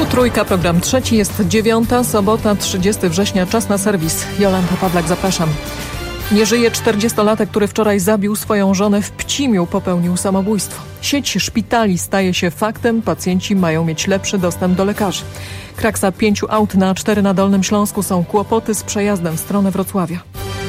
Trójka, program trzeci, jest 9, sobota, 30 września, czas na serwis. Jolanta Pawlak, zapraszam. Nie żyje 40-latek, który wczoraj zabił swoją żonę w Pcimiu, popełnił samobójstwo. Sieć szpitali staje się faktem, pacjenci mają mieć lepszy dostęp do lekarzy. Kraksa 5 aut na 4 na Dolnym Śląsku, są kłopoty z przejazdem w stronę Wrocławia.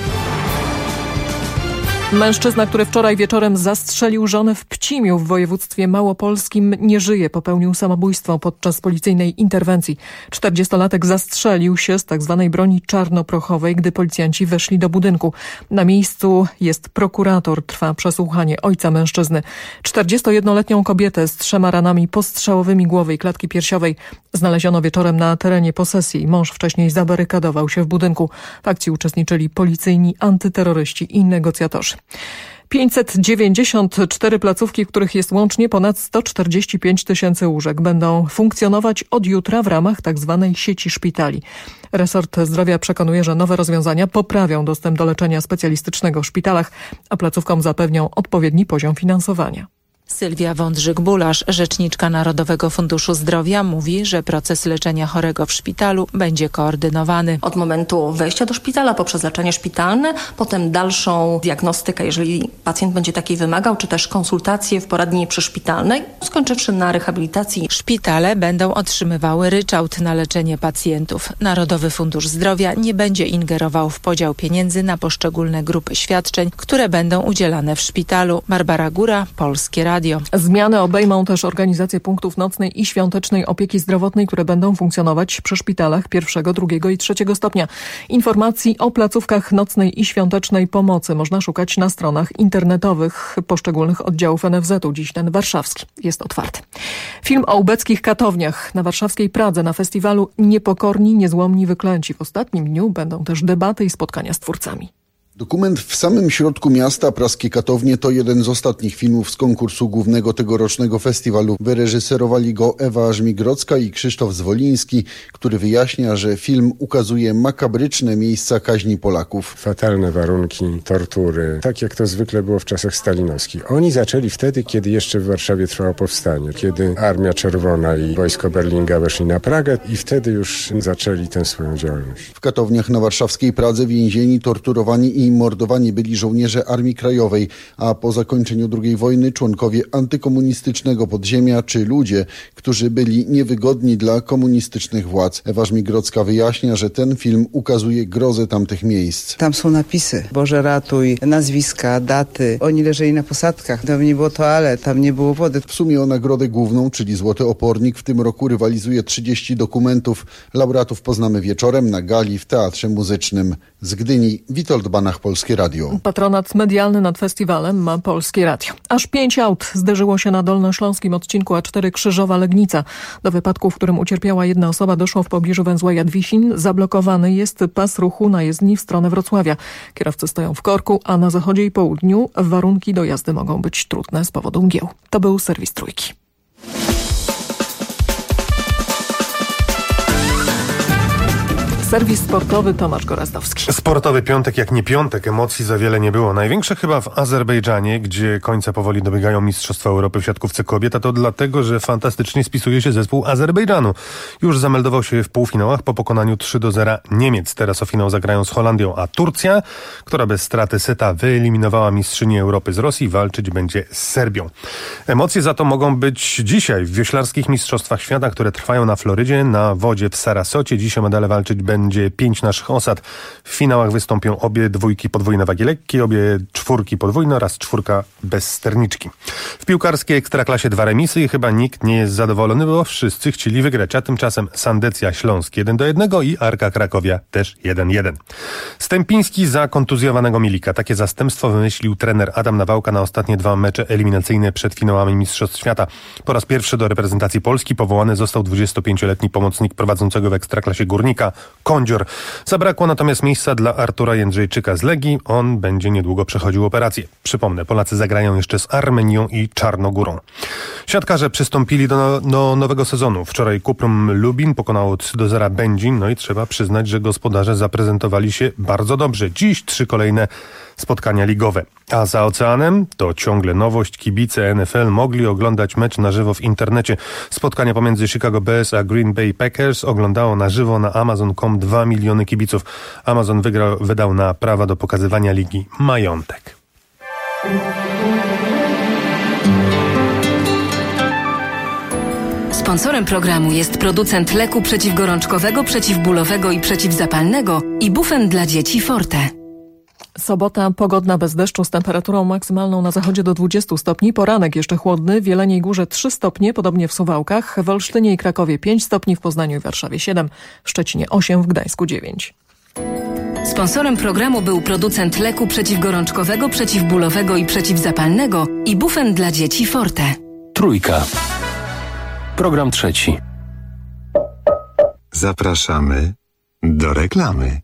Mężczyzna, który wczoraj wieczorem zastrzelił żonę w Pcimiu w województwie małopolskim, nie żyje. Popełnił samobójstwo podczas policyjnej interwencji. 40-latek zastrzelił się z tzw. broni czarnoprochowej, gdy policjanci weszli do budynku. Na miejscu jest prokurator. Trwa przesłuchanie ojca mężczyzny. 41-letnią kobietę z 3 ranami postrzałowymi głowy i klatki piersiowej znaleziono wieczorem na terenie posesji. Mąż wcześniej zabarykadował się w budynku. W akcji uczestniczyli policyjni, antyterroryści i negocjatorzy. 594 placówki, w których jest łącznie ponad 145 tysięcy łóżek, będą funkcjonować od jutra w ramach tzw. sieci szpitali. Resort Zdrowia przekonuje, że nowe rozwiązania poprawią dostęp do leczenia specjalistycznego w szpitalach, a placówkom zapewnią odpowiedni poziom finansowania. Sylwia Wądrzyk-Bulasz, rzeczniczka Narodowego Funduszu Zdrowia, mówi, że proces leczenia chorego w szpitalu będzie koordynowany. Od momentu wejścia do szpitala poprzez leczenie szpitalne, potem dalszą diagnostykę, jeżeli pacjent będzie takiej wymagał, czy też konsultacje w poradni przyszpitalnej, skończywszy na rehabilitacji. Szpitale będą otrzymywały ryczałt na leczenie pacjentów. Narodowy Fundusz Zdrowia nie będzie ingerował w podział pieniędzy na poszczególne grupy świadczeń, które będą udzielane w szpitalu. Barbara Góra, Polskie Radio. Zmiany obejmą też organizację punktów nocnej i świątecznej opieki zdrowotnej, które będą funkcjonować przy szpitalach 1., 2. i 3. stopnia. Informacji o placówkach nocnej i świątecznej pomocy można szukać na stronach internetowych poszczególnych oddziałów NFZ-u. Dziś ten warszawski jest otwarty. Film o ubeckich katowniach na warszawskiej Pradze na festiwalu Niepokorni, Niezłomni, Wyklęci. W ostatnim dniu będą też debaty i spotkania z twórcami. Dokument w samym środku miasta, Praskie Katownie, to jeden z ostatnich filmów z konkursu głównego tegorocznego festiwalu. Wyreżyserowali go Ewa Żmigrodzka i Krzysztof Zwoliński, który wyjaśnia, że film ukazuje makabryczne miejsca kaźni Polaków. Fatalne warunki, tortury, tak jak to zwykle było w czasach stalinowskich. Oni zaczęli wtedy, kiedy jeszcze w Warszawie trwało powstanie, kiedy Armia Czerwona i wojsko Berlinga weszli na Pragę i wtedy już zaczęli tę swoją działalność. W katowniach na warszawskiej Pradze więzieni, torturowani i mordowani byli żołnierze Armii Krajowej, a po zakończeniu II wojny członkowie antykomunistycznego podziemia czy ludzie, którzy byli niewygodni dla komunistycznych władz. Ewa Żmigrodzka wyjaśnia, że ten film ukazuje grozę tamtych miejsc. Tam są napisy: Boże ratuj, nazwiska, daty. Oni leżeli na posadkach, tam nie było toalet, tam nie było wody. W sumie o nagrodę główną, czyli Złoty Opornik, w tym roku rywalizuje 30 dokumentów. Laureatów poznamy wieczorem na gali w Teatrze Muzycznym. Z Gdyni Witold Banach, Polskie Radio. Patronat medialny nad festiwalem ma Polskie Radio. Aż 5 aut zderzyło się na dolnośląskim odcinku A4 Krzyżowa-Legnica. Do wypadku, w którym ucierpiała jedna osoba, doszło w pobliżu węzła Jadwisin. Zablokowany jest pas ruchu na jezdni w stronę Wrocławia. Kierowcy stoją w korku, a na zachodzie i południu warunki do jazdy mogą być trudne z powodu mgieł. To był serwis Trójki. Serwis sportowy, Tomasz Gorazdowski. Sportowy piątek jak nie piątek, emocji za wiele nie było. Największe chyba w Azerbejdżanie, gdzie końce powoli dobiegają Mistrzostwa Europy w siatkówce kobiet, a to dlatego, że fantastycznie spisuje się zespół Azerbejdżanu. Już zameldował się w półfinałach po pokonaniu 3-0 Niemiec. Teraz o finał zagrają z Holandią, a Turcja, która bez straty seta wyeliminowała mistrzynię Europy z Rosji, walczyć będzie z Serbią. Emocje za to mogą być dzisiaj w wioślarskich Mistrzostwach Świata, które trwają na Florydzie, na wodzie w Sarasocie. Dziś o medale walczyć będzie 5 naszych osad. W finałach wystąpią obie dwójki podwójne wagi lekkiej, obie czwórki podwójne oraz czwórka bez sterniczki. W piłkarskiej Ekstraklasie 2 remisy i chyba nikt nie jest zadowolony, bo wszyscy chcieli wygrać, a tymczasem Sandecja Śląsk 1-1 i Arka Krakowia też 1-1. Stępiński za kontuzjowanego Milika. Takie zastępstwo wymyślił trener Adam Nawałka na ostatnie 2 mecze eliminacyjne przed finałami Mistrzostw Świata. Po raz pierwszy do reprezentacji Polski powołany został 25-letni pomocnik prowadzącego w Ekstraklasie Górnika Kądzior. Zabrakło natomiast miejsca dla Artura Jędrzejczyka z Legii. On będzie niedługo przechodził operację. Przypomnę, Polacy zagrają jeszcze z Armenią i Czarnogórą. Siatkarze przystąpili do nowego sezonu. Wczoraj Kuprum Lubin pokonało 3-0 Będzin, no i trzeba przyznać, że gospodarze zaprezentowali się bardzo dobrze. Dziś 3 kolejne spotkania ligowe. A za oceanem to ciągle nowość. Kibice NFL mogli oglądać mecz na żywo w internecie. Spotkania pomiędzy Chicago Bears a Green Bay Packers oglądało na żywo na Amazon.com 2 miliony kibiców. Amazon wydał na prawa do pokazywania ligi majątek. Sponsorem programu jest producent leku przeciwgorączkowego, przeciwbólowego i przeciwzapalnego Ibufen dla dzieci Forte. Sobota pogodna bez deszczu z temperaturą maksymalną na zachodzie do 20 stopni. Poranek jeszcze chłodny. W Jeleniej Górze 3 stopnie, podobnie w Suwałkach. W Olsztynie i Krakowie 5 stopni, w Poznaniu i Warszawie 7, w Szczecinie 8, w Gdańsku 9. Sponsorem programu był producent leku przeciwgorączkowego, przeciwbólowego i przeciwzapalnego Ibufen dla dzieci Forte. Trójka. Program trzeci. Zapraszamy do reklamy.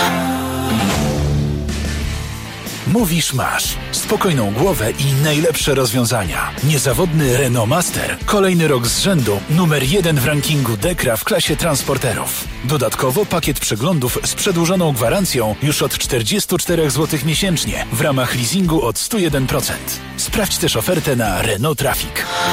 Mówisz masz. Spokojną głowę i najlepsze rozwiązania. Niezawodny Renault Master. Kolejny rok z rzędu numer 1 w rankingu Dekra w klasie transporterów. Dodatkowo pakiet przeglądów z przedłużoną gwarancją już od 44 zł miesięcznie w ramach leasingu od 101%. Sprawdź też ofertę na Renault Traffic.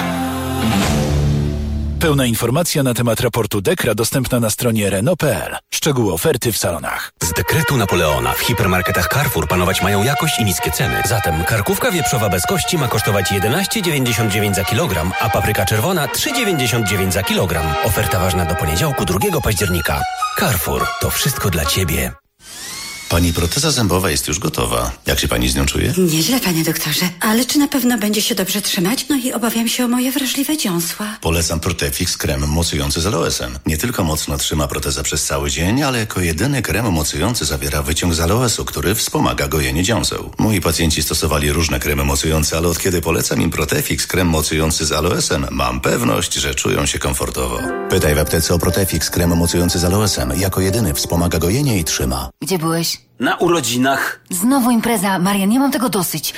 Pełna informacja na temat raportu Dekra dostępna na stronie Renault.pl. Szczegóły oferty w salonach. Z dekretu Napoleona w hipermarketach Carrefour panować mają jakość i niskie ceny. Zatem karkówka wieprzowa bez kości ma kosztować 11,99 za kilogram, a papryka czerwona 3,99 za kilogram. Oferta ważna do poniedziałku 2 października. Carrefour. To wszystko dla Ciebie. Pani proteza zębowa jest już gotowa. Jak się pani z nią czuje? Nieźle, panie doktorze. Ale czy na pewno będzie się dobrze trzymać? No i obawiam się o moje wrażliwe dziąsła. Polecam Protefix krem mocujący z aloesem. Nie tylko mocno trzyma protezę przez cały dzień, ale jako jedyny krem mocujący zawiera wyciąg z aloesu, który wspomaga gojenie dziąseł. Moi pacjenci stosowali różne kremy mocujące, ale od kiedy polecam im Protefix krem mocujący z aloesem, mam pewność, że czują się komfortowo. Pytaj w aptece o Protefix krem mocujący z aloesem. Jako jedyny wspomaga gojenie i trzyma. Gdzie byłeś? Na urodzinach. Znowu impreza. Marian, nie mam tego dosyć.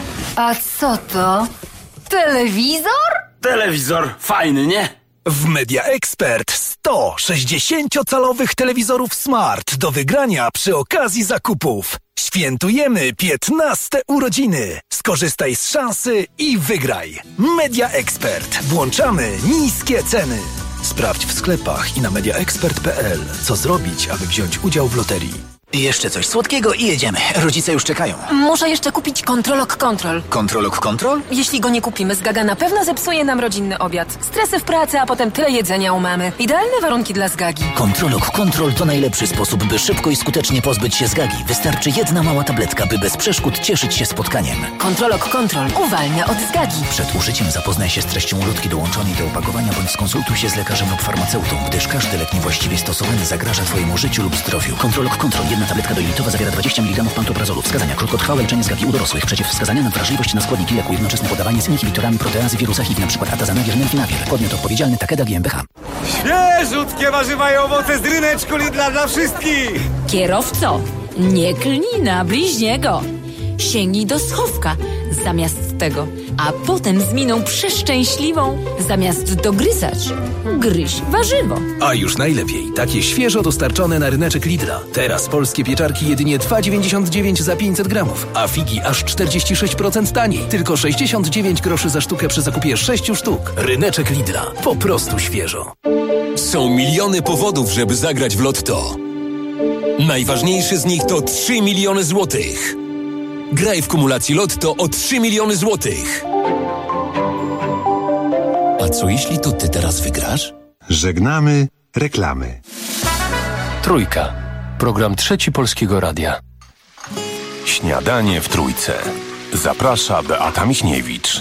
Co to? Telewizor? Telewizor. Fajny, nie? W Media Expert 100 60-calowych telewizorów Smart do wygrania przy okazji zakupów. Świętujemy 15 urodziny. Skorzystaj z szansy i wygraj. Media Expert. Włączamy niskie ceny. Sprawdź w sklepach i na mediaexpert.pl, co zrobić, aby wziąć udział w loterii. Jeszcze coś słodkiego i jedziemy. Rodzice już czekają. Muszę jeszcze kupić Kontrolok Kontrol. Kontrolok Kontrol? Jeśli go nie kupimy, Zgaga na pewno zepsuje nam rodzinny obiad. Stresy w pracy, a potem tyle jedzenia u mamy. Idealne warunki dla Zgagi. Kontrolok Kontrol to najlepszy sposób, by szybko i skutecznie pozbyć się Zgagi. Wystarczy jedna mała tabletka, by bez przeszkód cieszyć się spotkaniem. Kontrolok Kontrol uwalnia od Zgagi. Przed użyciem zapoznaj się z treścią ulotki dołączonej do opakowania bądź skonsultuj się z lekarzem lub farmaceutą, gdyż każdy lek niewłaściwie stosowany zagraża Twojemu życiu lub zdrowiu. Kontrolok Kontrol. Jedna tabletka dojlitowa zawiera 20 mg pantoprazolu. Wskazania: krótkotrwałe leczenie Zgagi u dorosłych. Przeciwwskazania na wrażliwość na składniki leku. Jednoczesne podawanie z inhibitorami proteazy wirusa HIV, np. atazanawir, nelfinawir. Podmiot odpowiedzialny Takeda GmbH. Świeżutkie warzywa i owoce z ryneczku Lidla dla wszystkich! Kierowco, nie klnij na bliźniego. Sięgnij do schowka zamiast tego, a potem z miną przeszczęśliwą, zamiast dogryzać, gryź warzywo. A już najlepiej, takie świeżo dostarczone na ryneczek Lidla. Teraz polskie pieczarki jedynie 2,99 za 500 gramów, a figi aż 46% taniej. Tylko 69 groszy za sztukę przy zakupie 6 sztuk. Ryneczek Lidla. Po prostu świeżo. Są miliony powodów, żeby zagrać w Lotto. Najważniejszy z nich to 3 miliony złotych. Graj w kumulacji Lotto o 3 miliony złotych. A co jeśli to ty teraz wygrasz? Żegnamy reklamy. Trójka. Program trzeci Polskiego Radia. Śniadanie w Trójce. Zaprasza Beata Michniewicz.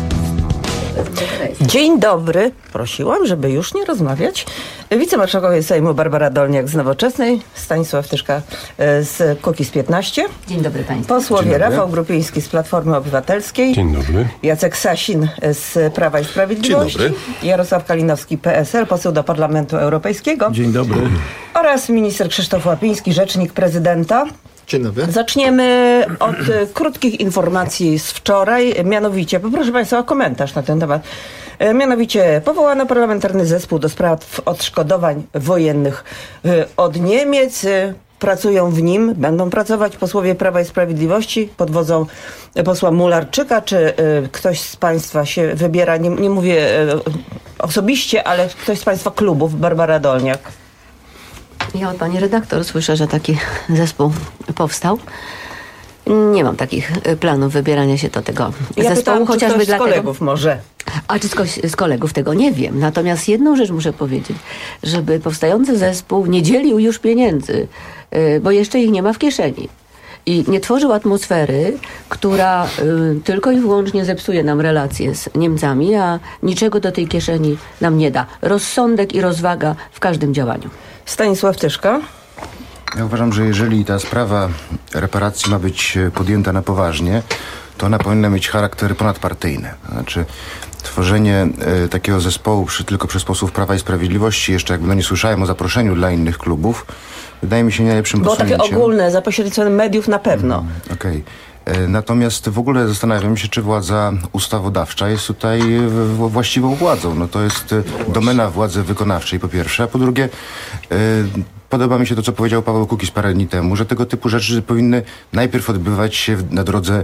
Dzień dobry. Prosiłam, żeby już nie rozmawiać. Wicemarszałkowie Sejmu Barbara Dolniak z Nowoczesnej, Stanisław Tyszka z Kukiz 15. Dzień dobry Państwu. Posłowie Rafał Grupiński z Platformy Obywatelskiej. Dzień dobry. Jacek Sasin z Prawa i Sprawiedliwości. Dzień dobry. Jarosław Kalinowski, PSL, poseł do Parlamentu Europejskiego. Dzień dobry. Oraz minister Krzysztof Łapiński, rzecznik prezydenta. Dzień dobry. Zaczniemy od krótkich informacji z wczoraj. Mianowicie, poproszę Państwa o komentarz na ten temat. Mianowicie powołano parlamentarny zespół do spraw odszkodowań wojennych od Niemiec. Pracują w nim, będą pracować posłowie Prawa i Sprawiedliwości pod wodzą posła Mularczyka. Czy ktoś z Państwa się wybiera, nie mówię osobiście, ale ktoś z Państwa klubów? Barbara Dolniak. Ja od pani redaktor słyszę, że taki zespół powstał. Nie mam takich planów wybierania się do tego zespołu, pytałam, chociażby z kolegów może. A czy z kolegów tego nie wiem. Natomiast jedną rzecz muszę powiedzieć, żeby powstający zespół nie dzielił już pieniędzy, bo jeszcze ich nie ma w kieszeni. I nie tworzył atmosfery, która tylko i wyłącznie zepsuje nam relacje z Niemcami, a niczego do tej kieszeni nam nie da. Rozsądek i rozwaga w każdym działaniu. Stanisław Tyszka. Ja uważam, że jeżeli ta sprawa reparacji ma być podjęta na poważnie, to ona powinna mieć charakter ponadpartyjny. Znaczy tworzenie takiego zespołu tylko przez posłów Prawa i Sprawiedliwości, jeszcze jakby nie słyszałem o zaproszeniu dla innych klubów, wydaje mi się najlepszym posunięciem. Było takie ogólne, za pośrednictwem mediów na pewno. Okej. Natomiast w ogóle zastanawiam się, czy władza ustawodawcza jest tutaj właściwą władzą. No to jest domena władzy wykonawczej, po pierwsze. A po drugie, podoba mi się to, co powiedział Paweł Kukiz parę dni temu, że tego typu rzeczy powinny najpierw odbywać się na drodze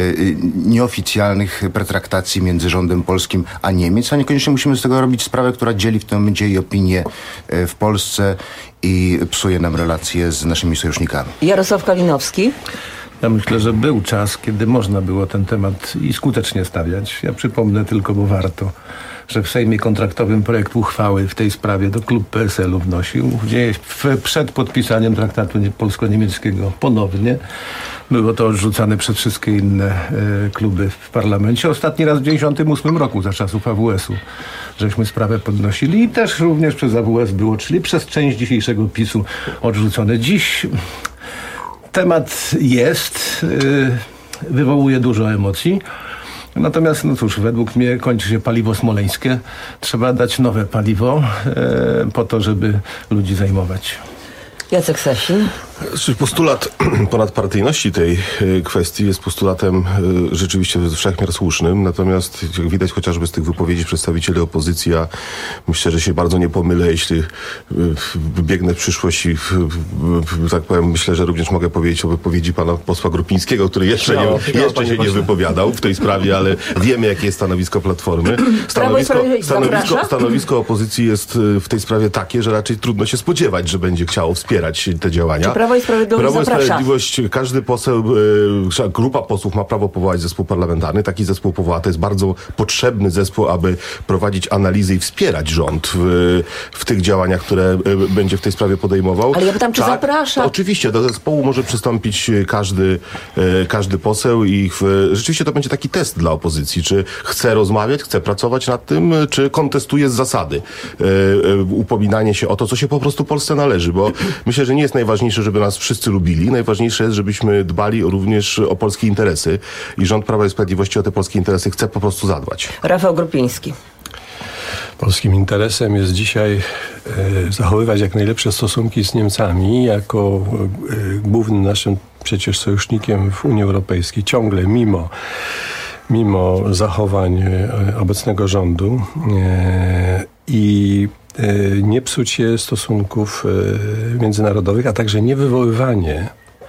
nieoficjalnych pretraktacji między rządem polskim a Niemiec, a niekoniecznie musimy z tego robić sprawę, która dzieli w tym momencie i opinię w Polsce i psuje nam relacje z naszymi sojusznikami. Jarosław Kalinowski. Ja myślę, że był czas, kiedy można było ten temat i skutecznie stawiać. Ja przypomnę tylko, bo warto, że w Sejmie Kontraktowym projekt uchwały w tej sprawie do klub PSL-u wnosił, gdzie przed podpisaniem traktatu polsko-niemieckiego ponownie było to odrzucane przez wszystkie inne kluby w parlamencie. Ostatni raz w 1998 roku, za czasów AWS-u, żeśmy sprawę podnosili i też również przez AWS było, czyli przez część dzisiejszego PiS-u odrzucone. Dziś temat jest, wywołuje dużo emocji. Natomiast, no cóż, według mnie kończy się paliwo smoleńskie. Trzeba dać nowe paliwo po to, żeby ludzi zajmować. Jacek Sasin. Postulat ponadpartyjności tej kwestii jest postulatem rzeczywiście wszechmiar słusznym, natomiast jak widać chociażby z tych wypowiedzi przedstawicieli opozycji, ja myślę, że się bardzo nie pomylę, jeśli biegnę w przyszłość i tak powiem, myślę, że również mogę powiedzieć o wypowiedzi pana posła Grupińskiego, który jeszcze się nie wypowiadał w tej sprawie, ale wiemy, jakie jest stanowisko Platformy. Stanowisko opozycji jest w tej sprawie takie, że raczej trudno się spodziewać, że będzie chciało wspierać te działania. Prawo i Sprawiedliwość, każdy poseł, grupa posłów ma prawo powołać zespół parlamentarny. Taki zespół powoła. To jest bardzo potrzebny zespół, aby prowadzić analizy i wspierać rząd w tych działaniach, które będzie w tej sprawie podejmował. Ale ja pytam, czy zaprasza? Oczywiście, do zespołu może przystąpić każdy poseł i rzeczywiście to będzie taki test dla opozycji. Czy chce rozmawiać, chce pracować nad tym, czy kontestuje z zasady upominanie się o to, co się po prostu Polsce należy, bo myślę, że nie jest najważniejsze, żeby nas wszyscy lubili. Najważniejsze jest, żebyśmy dbali również o polskie interesy i rząd Prawa i Sprawiedliwości o te polskie interesy chce po prostu zadbać. Rafał Grupiński. Polskim interesem jest dzisiaj zachowywać jak najlepsze stosunki z Niemcami jako głównym naszym przecież sojusznikiem w Unii Europejskiej. Ciągle mimo zachowań obecnego rządu i nie psucie stosunków międzynarodowych, a także niewywoływanie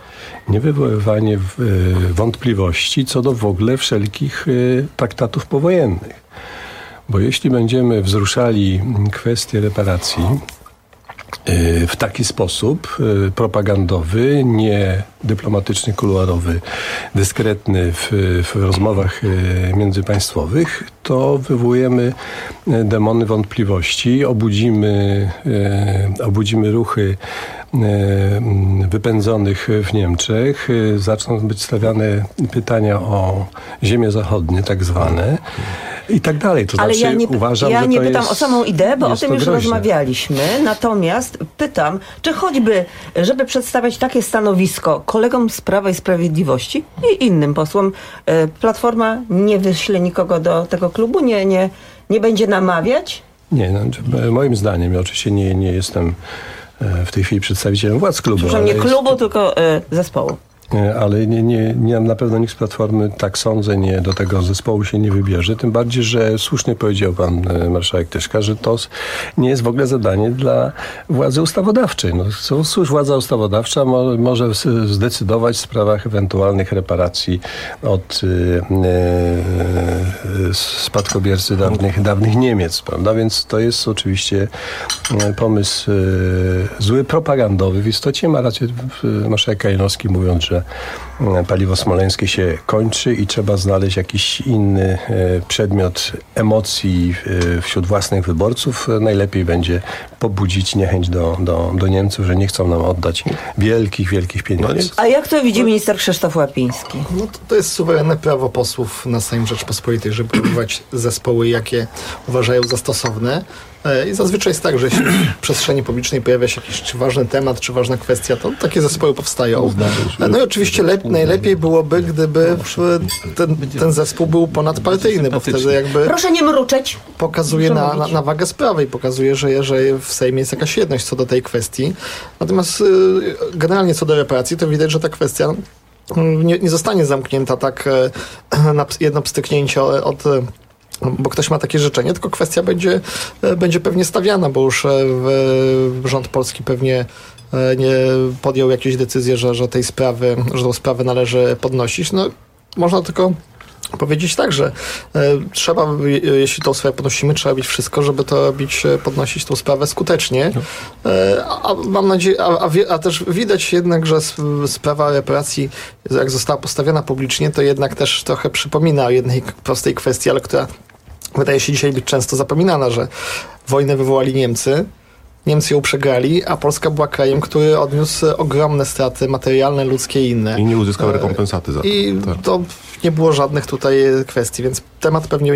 wątpliwości co do w ogóle wszelkich traktatów powojennych. Bo jeśli będziemy wzruszali kwestię reparacji w taki sposób propagandowy, nie dyplomatyczny, kuluarowy, dyskretny w rozmowach międzypaństwowych, to wywołujemy demony wątpliwości, obudzimy ruchy wypędzonych w Niemczech, zaczną być stawiane pytania o ziemie zachodnie, tak zwane, i tak dalej. To ale znaczy, uważam, ja że nie to pytam jest, o samą ideę, bo o tym już groźne. rozmawialiśmy. Natomiast pytam, czy choćby, żeby przedstawiać takie stanowisko kolegom z Prawa i Sprawiedliwości i innym posłom, Platforma nie wyśle nikogo do tego klubu? Nie będzie namawiać? Nie, moim zdaniem, ja oczywiście nie jestem w tej chwili przedstawicielem władz klubu. Przepraszam, nie klubu, tylko zespołu. ale na pewno nikt z Platformy, tak sądzę, do tego zespołu się nie wybierze. Tym bardziej, że słusznie powiedział pan marszałek Tyszka, że to nie jest w ogóle zadanie dla władzy ustawodawczej. Cóż władza ustawodawcza może zdecydować w sprawach ewentualnych reparacji od spadkobiercy dawnych Niemiec, prawda? Więc to jest oczywiście pomysł zły, propagandowy. W istocie ma rację marszałek Kalinowski, mówiąc, że paliwo smoleńskie się kończy i trzeba znaleźć jakiś inny przedmiot emocji wśród własnych wyborców. Najlepiej będzie pobudzić niechęć do Niemców, że nie chcą nam oddać wielkich pieniędzy. A jak to widzi minister Krzysztof Łapiński? No to jest suwerenne prawo posłów na Sejm Rzeczypospolitej, żeby powoływać zespoły, jakie uważają za stosowne. I zazwyczaj jest tak, że jeśli w przestrzeni publicznej pojawia się jakiś czy ważny temat, czy ważna kwestia, to takie zespoły powstają. No i oczywiście najlepiej byłoby, gdyby ten zespół był ponadpartyjny, bo wtedy jakby... Proszę nie mruczeć. Pokazuje na wagę sprawy i pokazuje, że w Sejmie jest jakaś jedność co do tej kwestii. Natomiast generalnie co do reparacji, to widać, że ta kwestia nie zostanie zamknięta tak na jedno pstryknięcie bo ktoś ma takie życzenie, tylko kwestia będzie pewnie stawiana, bo już rząd polski pewnie nie podjął jakieś decyzje, że tą sprawę należy podnosić. No, można tylko powiedzieć tak, że trzeba, jeśli tą sprawę podnosimy, trzeba robić wszystko, żeby to podnosić tą sprawę skutecznie. A mam nadzieję, a też widać jednak, że sprawa reparacji, jak została postawiona publicznie, to jednak też trochę przypomina o jednej prostej kwestii, ale która wydaje się dzisiaj być często zapominana, że wojnę wywołali Niemcy ją przegrali, a Polska była krajem, który odniósł ogromne straty materialne, ludzkie i inne. I nie uzyskał rekompensaty za to. I to nie było żadnych tutaj kwestii, więc temat pewnie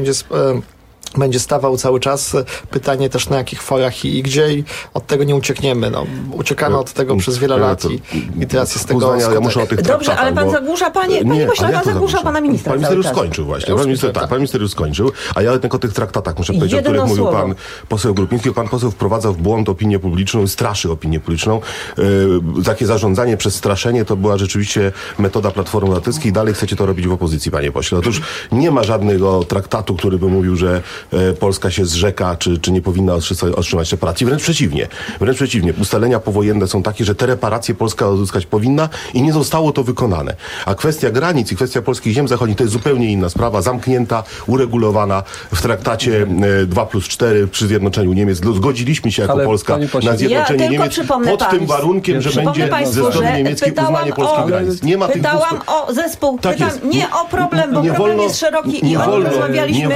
będzie stawał cały czas. Pytanie też na jakich forach i gdzie, i od tego nie uciekniemy. Uciekamy od tego przez wiele lat i teraz jest tego ja muszę o tych Dobrze, ale pan zagłusza, panie pośle, pan zagłusza pana ministra. Pan minister już skończył właśnie. Pan minister już skończył, a ja jednak o tych traktatach muszę powiedzieć, o których mówił pan poseł Grupiński. Pan poseł wprowadza w błąd opinię publiczną i straszy opinię publiczną. Takie zarządzanie przez straszenie to była rzeczywiście metoda Platformy Obywatelskiej i dalej chcecie to robić w opozycji, panie pośle. Otóż nie ma żadnego traktatu, który by mówił, że Polska się zrzeka, czy nie powinna otrzymać reparacji. Wręcz przeciwnie. Ustalenia powojenne są takie, że te reparacje Polska uzyskać powinna i nie zostało to wykonane. A kwestia granic i kwestia polskich ziem zachodnich to jest zupełnie inna sprawa, zamknięta, uregulowana w traktacie 2+4 przy zjednoczeniu Niemiec. Zgodziliśmy się jako Polska na zjednoczenie Niemiec pod tym warunkiem, że będzie ze strony niemieckiej uznanie polskich granic. Nie ma pytałam o zespół, nie o problem, bo problem jest szeroki i o nim rozmawialiśmy.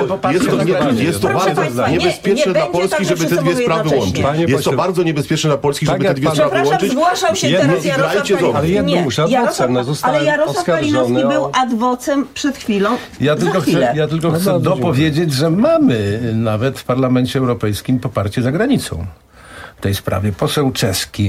Jest to bardzo niebezpieczne dla Polski, żeby te dwie sprawy łączyć. Jest to bardzo niebezpieczne dla Polski, żeby te dwie sprawy łączyć. Zgłaszał się teraz Jarosław Kalinowski. Ale Jarosław Kalinowski był adwocem przed chwilą. Ja tylko chcę dopowiedzieć, że mamy nawet w Parlamencie Europejskim poparcie za granicą w tej sprawie. Poseł czeski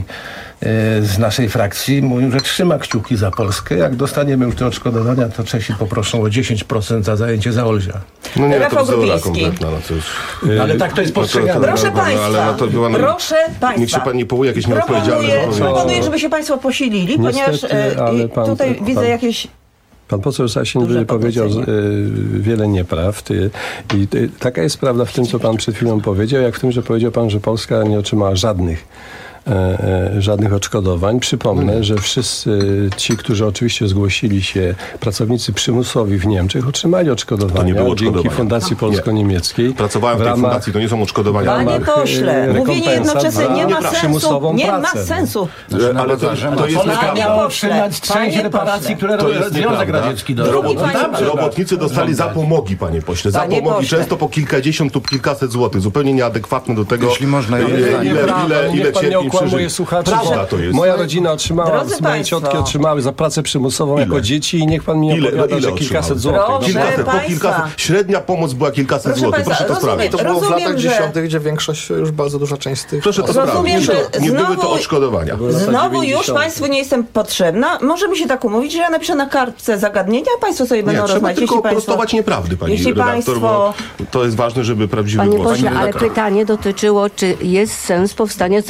z naszej frakcji mówił, że trzyma kciuki za Polskę. Jak dostaniemy już te odszkodowania, to Czesi poproszą o 10% za zajęcie Zaolzia. No nie, to bzdura kompletna. Ale tak to jest postrzegane. Proszę państwa, niech się pan nie powołuje jakieś nieodpowiedzialne. Proponuję, żeby się państwo posilili, ponieważ tutaj widzę jakieś... Pan poseł Sasin powiedział wiele nieprawd i taka jest prawda w tym, co pan przed chwilą powiedział, jak w tym, że powiedział pan, że Polska nie otrzymała żadnych odszkodowań. Przypomnę, że wszyscy ci, którzy oczywiście zgłosili się, pracownicy przymusowi w Niemczech, otrzymali odszkodowania dzięki Fundacji Polsko-Niemieckiej. Pracowałem w tej fundacji, to nie są odszkodowania. Panie pośle, mówienie jednocześnie nie ma sensu. Nie ma sensu. Ale to jest... miało trzymać część reparacji, które Związek Radziecki dał. Robotnicy dostali zapomogi, panie pośle. Zapomogi często po kilkadziesiąt lub kilkaset złotych. Zupełnie nieadekwatne do tego, jeśli można ile cierpi. Moje słuchacze, moja rodzina otrzymała, moje ciotki otrzymały za pracę przymusową jako dzieci i niech pan mi opowiada, że kilkaset złotych. Średnia pomoc była kilkaset złotych. Proszę to sprawdzić. To było w latach 10., gdzie większość, już bardzo duża część z tych... Proszę to sprawdzić. Nie były to odszkodowania. Znowu już państwu nie jestem potrzebna. Może mi się tak umówić, że ja napiszę na kartce zagadnienia, a państwo sobie będą rozmawiać. Trzeba tylko prostować nieprawdy, pani redaktor, bo to jest ważne, żeby prawdziwy głos. Panie pośle, ale pytanie dotyczyło, czy jest sens powstania zespołu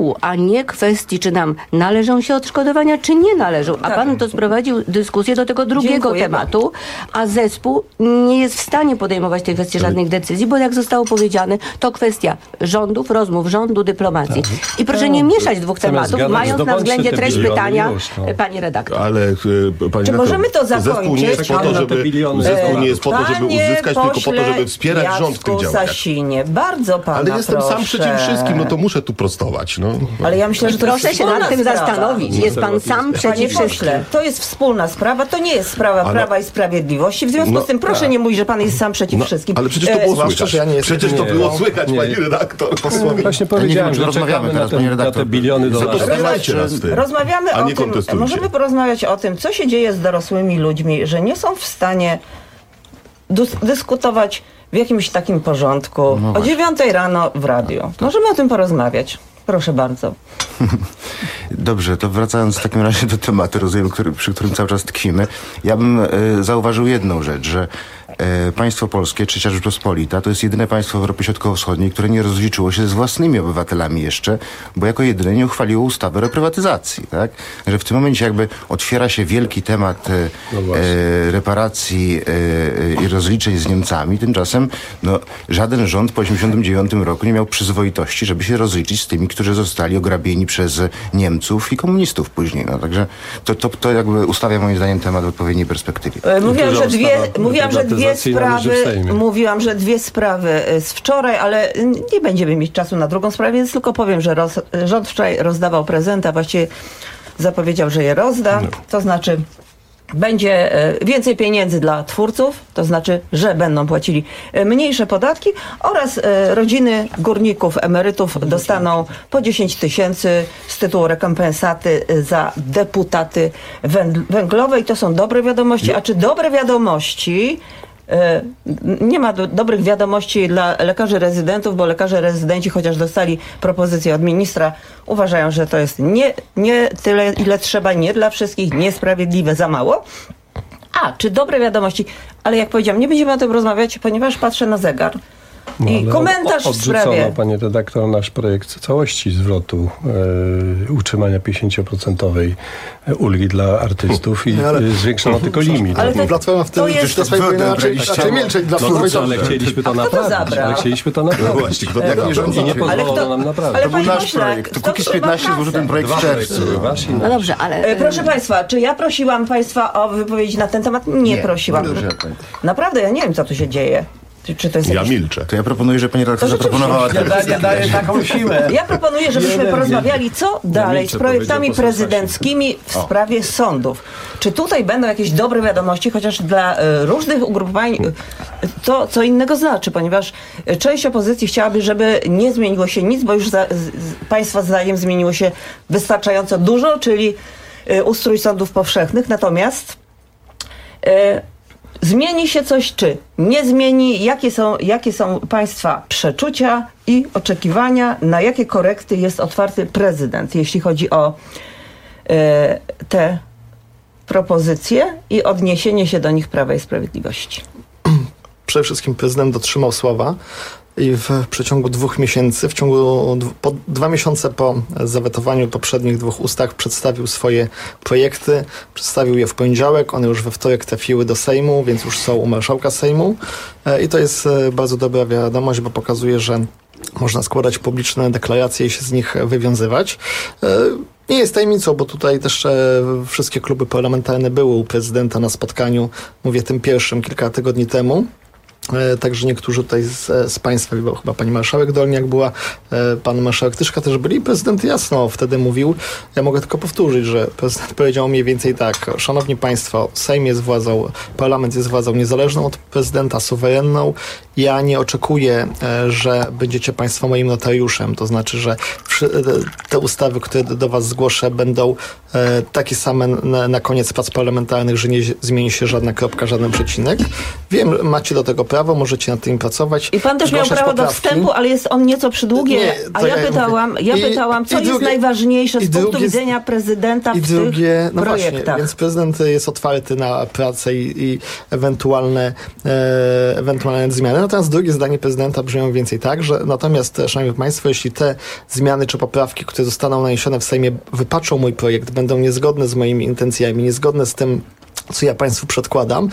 zespołu, a nie kwestii, czy nam należą się odszkodowania, czy nie należą. A pan to sprowadził dyskusję do tego drugiego tematu, a zespół nie jest w stanie podejmować tej kwestii żadnych decyzji, bo jak zostało powiedziane, to kwestia rządów, rozmów rządu, dyplomacji. I proszę nie mieszać dwóch tematów, mając na względzie treść pytania, pani redaktor. Ale pani czy możemy to zakończyć? Zespół nie jest po to, żeby uzyskać, tylko po to, żeby wspierać rząd w tych działaniach. Sasinie, bardzo pana Ale jestem proszę. sam przeciw wszystkim, no to muszę tu prostować. No. Ale ja myślę, że to proszę się nad tym zastanowić. Jest pan sam przeciw wszystkim. To jest wspólna sprawa, to nie jest sprawa Prawa i Sprawiedliwości. W związku z tym proszę nie mówić, że pan jest sam przeciw wszystkim. Ale przecież to było słychać. Przecież to było słychać, pani redaktor. Właśnie powiedziałem, że rozmawiamy teraz, pani redaktor. Te biliony dolarów. Rozmawiamy o tym, możemy porozmawiać o tym, co się dzieje z dorosłymi ludźmi, że nie są w stanie dyskutować w jakimś takim porządku o 9 rano w radiu. Możemy o tym porozmawiać. Proszę bardzo. Dobrze, to wracając w takim razie do tematu, rozumiem, przy którym cały czas tkwimy. Ja bym zauważył jedną rzecz, że państwo polskie, Trzecia Rzeczpospolita, to jest jedyne państwo w Europie Środkowo-Wschodniej, które nie rozliczyło się z własnymi obywatelami jeszcze, bo jako jedyne nie uchwaliło ustawy o reprywatyzacji, tak? Że w tym momencie jakby otwiera się wielki temat reparacji i rozliczeń z Niemcami, tymczasem żaden rząd po 1989 roku nie miał przyzwoitości, żeby się rozliczyć z tymi, którzy zostali ograbieni przez Niemców i komunistów później. No, także to jakby ustawia moim zdaniem temat w odpowiedniej perspektywie. Mówiłam, że dwie sprawy z wczoraj, ale nie będziemy mieć czasu na drugą sprawę, więc tylko powiem, że rząd wczoraj rozdawał prezenty, a właściwie zapowiedział, że je rozda. To znaczy będzie więcej pieniędzy dla twórców, to znaczy, że będą płacili mniejsze podatki oraz rodziny górników, emerytów dostaną po 10 000 z tytułu rekompensaty za deputaty węglowe i to są dobre wiadomości. A czy dobre wiadomości... Nie ma dobrych wiadomości dla lekarzy rezydentów, bo lekarze rezydenci, chociaż dostali propozycję od ministra, uważają, że to jest nie tyle, ile trzeba, nie dla wszystkich, niesprawiedliwe, za mało. Czy dobre wiadomości? Ale jak powiedziałam, nie będziemy o tym rozmawiać, ponieważ patrzę na zegar. I komentarz w sprawie... Odrzucono, pani redaktor, nasz projekt całości zwrotu utrzymania 50% ulgi dla artystów i zwiększono tylko limit. Ale Platforma wtedy raczej milczeć dla twórców. Ale chcieliśmy to naprawić. No właśnie, kto to nie pozwolono nam naprawić. To był nasz projekt. Kukiz 15 złożył ten projekt w czerwcu. No dobrze, ale... Proszę państwa, czy ja prosiłam państwa o wypowiedzi na ten temat? Nie prosiłam. Naprawdę, ja nie wiem, co tu się dzieje. Czy to jest ja milczę. To ja proponuję, że pani redaktor zaproponowała... Nie daje taką siłę. Ja proponuję, żebyśmy porozmawiali, co dalej z projektami prezydenckimi w sprawie sądów. Czy tutaj będą jakieś dobre wiadomości, chociaż dla różnych ugrupowań to co innego znaczy, ponieważ część opozycji chciałaby, żeby nie zmieniło się nic, bo już państwa zdaniem zmieniło się wystarczająco dużo, czyli ustrój sądów powszechnych. Natomiast zmieni się coś, czy nie zmieni? Jakie są państwa przeczucia i oczekiwania? Na jakie korekty jest otwarty prezydent, jeśli chodzi o te propozycje i odniesienie się do nich Prawa i Sprawiedliwości? Przede wszystkim prezydent dotrzymał słowa i w przeciągu 2 miesięcy, po 2 miesiące po zawetowaniu poprzednich 2 ustaw przedstawił swoje projekty, przedstawił je w poniedziałek, one już we wtorek trafiły do Sejmu, więc już są u marszałka Sejmu i to jest bardzo dobra wiadomość, bo pokazuje, że można składać publiczne deklaracje i się z nich wywiązywać. Nie jest tajemnicą, bo tutaj też wszystkie kluby parlamentarne były u prezydenta na spotkaniu, mówię tym pierwszym, kilka tygodni temu. Także niektórzy tutaj z państwa, chyba pani marszałek Dolniak była, pan marszałek Tyszka też byli. Prezydent jasno wtedy mówił, ja mogę tylko powtórzyć, że prezydent powiedział mniej więcej tak: szanowni państwo, Sejm jest władzą, parlament jest władzą niezależną od prezydenta, suwerenną. Ja nie oczekuję, że będziecie państwo moim notariuszem, to znaczy, że te ustawy, które do was zgłoszę, będą takie same na koniec prac parlamentarnych, że nie zmieni się żadna kropka, żaden przecinek. Wiem, macie do tego prawo, możecie nad tym pracować. I pan też miał prawo do wstępu, ale jest on nieco przydługi. Ja pytałam, co jest najważniejsze z punktu widzenia prezydenta w tych projektach. Właśnie, więc prezydent jest otwarty na pracę i ewentualne zmiany. Natomiast drugie zdanie prezydenta brzmią więcej tak, że natomiast, szanowni państwo, jeśli te zmiany czy poprawki, które zostaną naniesione w Sejmie, wypaczą mój projekt, będą niezgodne z moimi intencjami, niezgodne z tym, co ja państwu przedkładam,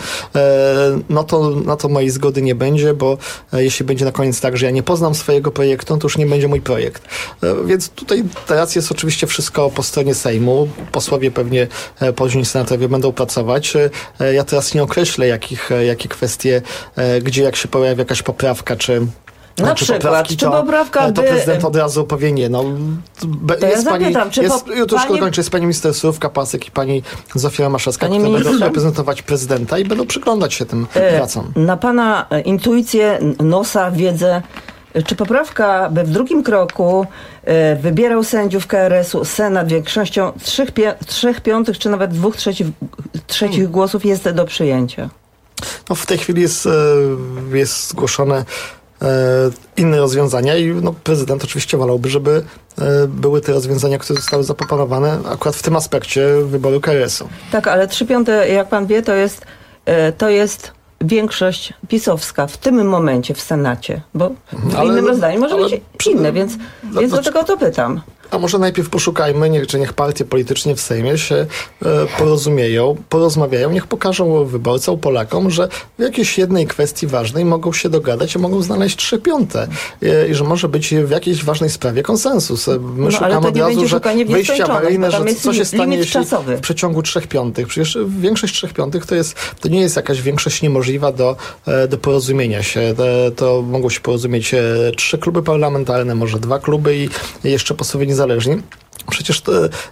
no to mojej zgody nie będzie, bo jeśli będzie na koniec tak, że ja nie poznam swojego projektu, to już nie będzie mój projekt. Więc tutaj teraz jest oczywiście wszystko po stronie Sejmu. Posłowie pewnie, później senatorowie będą pracować. Ja teraz nie określę, jakie kwestie, gdzie jak się pojawia jakaś poprawka, czy na przykład, czy poprawka to prezydent od razu powie nie. No, to ja zapytam, jest pani minister Surówka, Pasek i pani Zofia Maszewska, które będą reprezentować prezydenta i będą przyglądać się tym pracom. Na pana intuicję, nosa, wiedzę, czy poprawka, by w drugim kroku wybierał sędziów KRS-u Senat większością 3/5 czy nawet 2/3 głosów jest do przyjęcia? No, w tej chwili jest zgłoszone inne rozwiązania i prezydent oczywiście wolałby, żeby były te rozwiązania, które zostały zaproponowane akurat w tym aspekcie wyboru KRS-u. Tak, ale 3/5, jak pan wie, to jest większość pisowska w tym momencie w Senacie, bo w innym rozdaniu może być inne, więc do tego to pytam. A może najpierw poszukajmy, niech partie polityczne w Sejmie się porozmawiają, niech pokażą wyborcom, Polakom, że w jakiejś jednej kwestii ważnej mogą się dogadać i mogą znaleźć 3/5 i że może być w jakiejś ważnej sprawie konsensus. My szukamy od razu, że wyjście awaryjne, że co się stanie, jeśli w przeciągu 3/5. Przecież większość 3/5 to nie jest jakaś większość niemożliwa do porozumienia się. To mogą się porozumieć 3 kluby parlamentarne, może 2 kluby i jeszcze posłowie niezależni. Przecież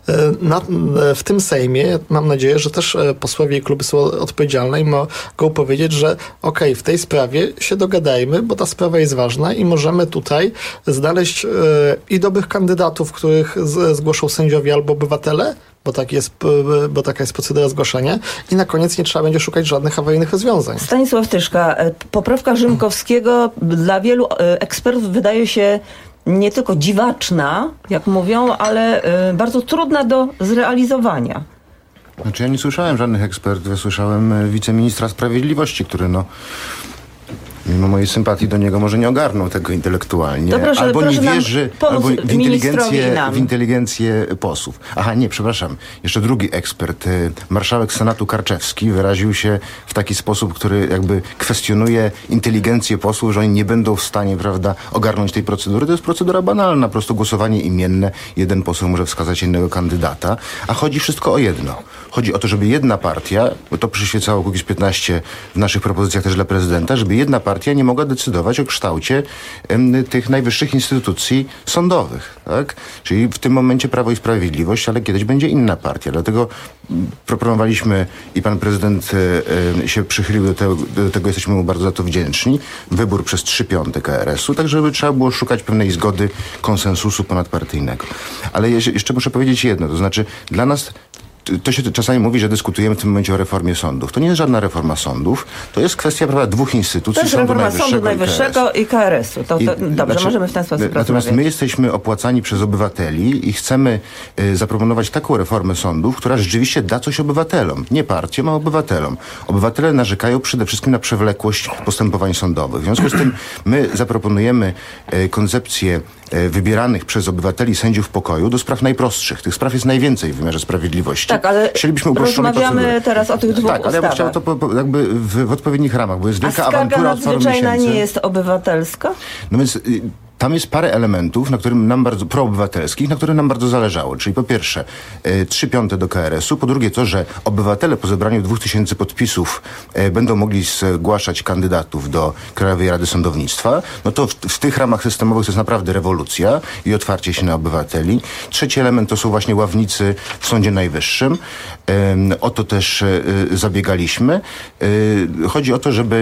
w tym Sejmie mam nadzieję, że też posłowie i kluby są odpowiedzialne i mogą powiedzieć, że w tej sprawie się dogadajmy, bo ta sprawa jest ważna i możemy tutaj znaleźć i dobrych kandydatów, których zgłoszą sędziowie albo obywatele, bo taka jest procedura zgłaszania i na koniec nie trzeba będzie szukać żadnych awaryjnych rozwiązań. Stanisław Tyszka, poprawka Rzymkowskiego dla wielu ekspertów wydaje się nie tylko dziwaczna, jak mówią, ale bardzo trudna do zrealizowania. Znaczy ja nie słyszałem żadnych ekspertów, ja słyszałem wiceministra sprawiedliwości, który mimo mojej sympatii do niego może nie ogarnął tego intelektualnie, albo nie wierzy albo w inteligencję posłów. Aha, nie, przepraszam. Jeszcze drugi ekspert, marszałek Senatu Karczewski, wyraził się w taki sposób, który jakby kwestionuje inteligencję posłów, że oni nie będą w stanie, prawda, ogarnąć tej procedury. To jest procedura banalna, po prostu głosowanie imienne. Jeden poseł może wskazać innego kandydata, a chodzi wszystko o jedno. Chodzi o to, żeby jedna partia, bo to przyświecało Kukiz15 w naszych propozycjach też dla prezydenta, żeby jedna partia nie mogła decydować o kształcie tych najwyższych instytucji sądowych. Tak? Czyli w tym momencie Prawo i Sprawiedliwość, ale kiedyś będzie inna partia. Dlatego proponowaliśmy i pan prezydent się przychylił do tego jesteśmy mu bardzo za to wdzięczni, wybór przez 3/5 KRS-u, tak żeby trzeba było szukać pewnej zgody, konsensusu ponadpartyjnego. Ale jeszcze muszę powiedzieć jedno, to znaczy dla nas to się czasami mówi, że dyskutujemy w tym momencie o reformie sądów. To nie jest żadna reforma sądów. To jest kwestia, prawda, 2 instytucji. To jest reforma Sądu Najwyższego i KRS-u. Dobrze, możemy w ten sposób rozmawiać. Natomiast my jesteśmy opłacani przez obywateli i chcemy zaproponować taką reformę sądów, która rzeczywiście da coś obywatelom. Nie partiom, a obywatelom. Obywatele narzekają przede wszystkim na przewlekłość postępowań sądowych. W związku z tym my zaproponujemy koncepcję wybieranych przez obywateli sędziów pokoju do spraw najprostszych. Tych spraw jest najwięcej w wymiarze sprawiedliwości. Tak, ale rozmawiamy teraz o tych 2 ustawach. Ale ja bym chciał to jakby w odpowiednich ramach, bo jest wielka awantura od paru miesięcy. A skarga nadzwyczajna nie jest obywatelska? No więc tam jest parę elementów, proobywatelskich, na których nam bardzo zależało. Czyli po pierwsze 3/5 do KRS-u, po drugie to, że obywatele po zebraniu 2000 podpisów będą mogli zgłaszać kandydatów do Krajowej Rady Sądownictwa. No to w tych ramach systemowych to jest naprawdę rewolucja i otwarcie się na obywateli. Trzeci element to są właśnie ławnicy w Sądzie Najwyższym. O to też zabiegaliśmy. Chodzi o to, żeby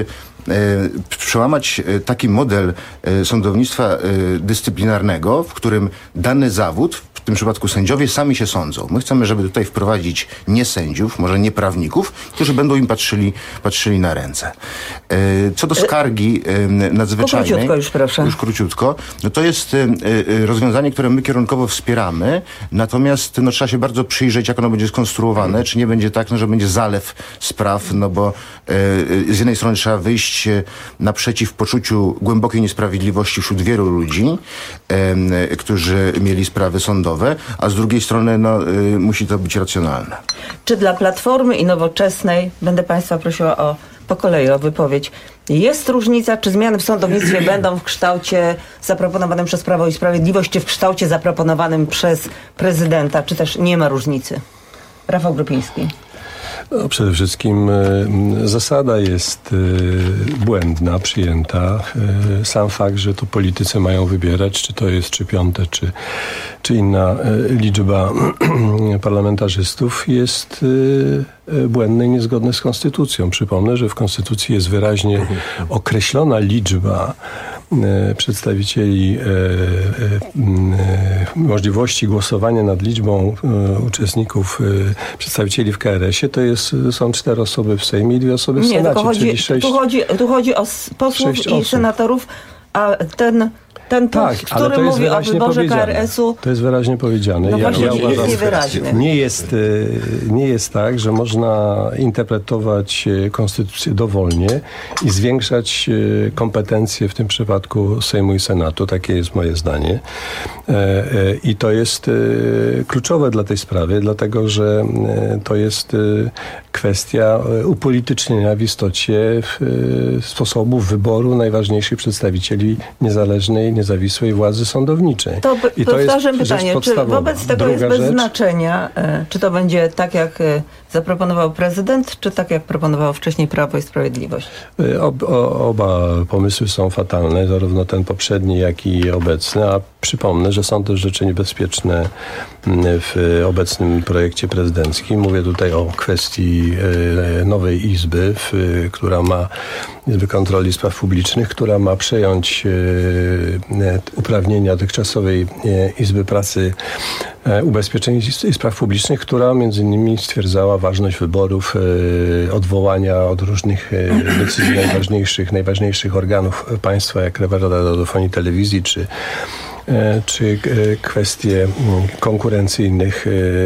przełamać taki model sądownictwa dyscyplinarnego, w którym dany zawód, tym przypadku sędziowie, sami się sądzą. My chcemy, żeby tutaj wprowadzić nie sędziów, może nie prawników, którzy będą im patrzyli na ręce. Co do skargi nadzwyczajnej... Króciutko już, proszę. Już króciutko. No to jest rozwiązanie, które my kierunkowo wspieramy, natomiast trzeba się bardzo przyjrzeć, jak ono będzie skonstruowane, czy nie będzie tak, że będzie zalew spraw, no bo z jednej strony trzeba wyjść naprzeciw poczuciu głębokiej niesprawiedliwości wśród wielu ludzi, którzy mieli sprawy sądowe, a z drugiej strony musi to być racjonalne. Czy dla Platformy i Nowoczesnej, będę Państwa prosiła po kolei o wypowiedź, jest różnica, czy zmiany w sądownictwie będą w kształcie zaproponowanym przez Prawo i Sprawiedliwość, czy w kształcie zaproponowanym przez prezydenta, czy też nie ma różnicy? Rafał Grupiński. No, przede wszystkim zasada jest błędna, przyjęta. Sam fakt, że to politycy mają wybierać, czy to jest 3 piąte, czy inna liczba parlamentarzystów, jest błędne i niezgodne z konstytucją. Przypomnę, że w konstytucji jest wyraźnie określona liczba przedstawicieli możliwości głosowania nad liczbą uczestników, przedstawicieli w KRS-ie, są 4 osoby w Sejmie i 2 osoby w Senacie, czyli 6. Tu chodzi o posłów i senatorów, a ten punkt, który mówi o wyborze KRS-u... To jest wyraźnie powiedziane. No właśnie, jest niewyraźny. Nie jest tak, że można interpretować konstytucję dowolnie i zwiększać kompetencje w tym przypadku Sejmu i Senatu. Takie jest moje zdanie. I to jest kluczowe dla tej sprawy, dlatego że to jest kwestia upolitycznienia w istocie sposobów wyboru najważniejszych przedstawicieli niezależnej, niezawisłej władzy sądowniczej. To powtarzam pytanie, czy wobec tego jest bez znaczenia, czy to będzie tak, jak zaproponował prezydent, czy tak, jak proponowało wcześniej Prawo i Sprawiedliwość? Oba pomysły są fatalne, zarówno ten poprzedni, jak i obecny, a przypomnę, że są też rzeczy niebezpieczne w obecnym projekcie prezydenckim. Mówię tutaj o kwestii nowej izby, Izby Kontroli Spraw Publicznych, która ma przejąć uprawnienia dotychczasowej Izby Pracy, Ubezpieczeń i Spraw Publicznych, która między innymi stwierdzała ważność wyborów, odwołania od różnych decyzji najważniejszych organów państwa, jak Rada Radiofonii i Telewizji, czy kwestie konkurencyjnych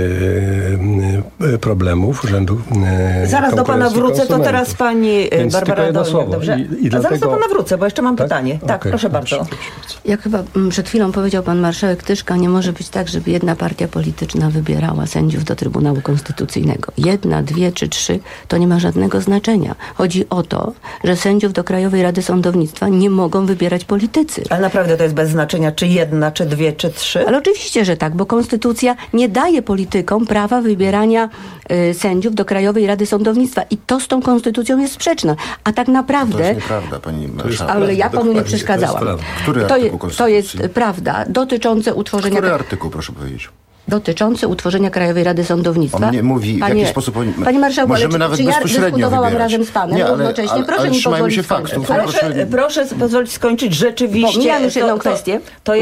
problemów urzędu. Zaraz do pana wrócę, to teraz pani Barbara Dolniak, dobrze? Zaraz do pana wrócę, bo jeszcze mam pytanie. Tak, okay, proszę bardzo. Jak chyba przed chwilą powiedział pan marszałek Tyszka, nie może być tak, żeby jedna partia polityczna wybierała sędziów do Trybunału Konstytucyjnego. 1, 2 czy 3 to nie ma żadnego znaczenia. Chodzi o to, że sędziów do Krajowej Rady Sądownictwa nie mogą wybierać politycy. Ale naprawdę to jest bez znaczenia, czy 1, czy 2, czy 3? Ale oczywiście, że tak, bo konstytucja nie daje politykom prawa wybierania sędziów do Krajowej Rady Sądownictwa i to z tą konstytucją jest sprzeczne. A tak naprawdę... To jest nieprawda, pani marszałek. Ale ja panu nie przeszkadzałam. To jest prawda dotyczące utworzenia... Który artykuł, proszę powiedzieć? Dotyczący utworzenia Krajowej Rady Sądownictwa. On nie mówi, w jaki sposób... Panie marszałku, czy ja dyskutowałam razem z panem równocześnie? Proszę mi pozwolić skończyć. Proszę pozwolić skończyć rzeczywiście. Pomijam już jedną kwestię.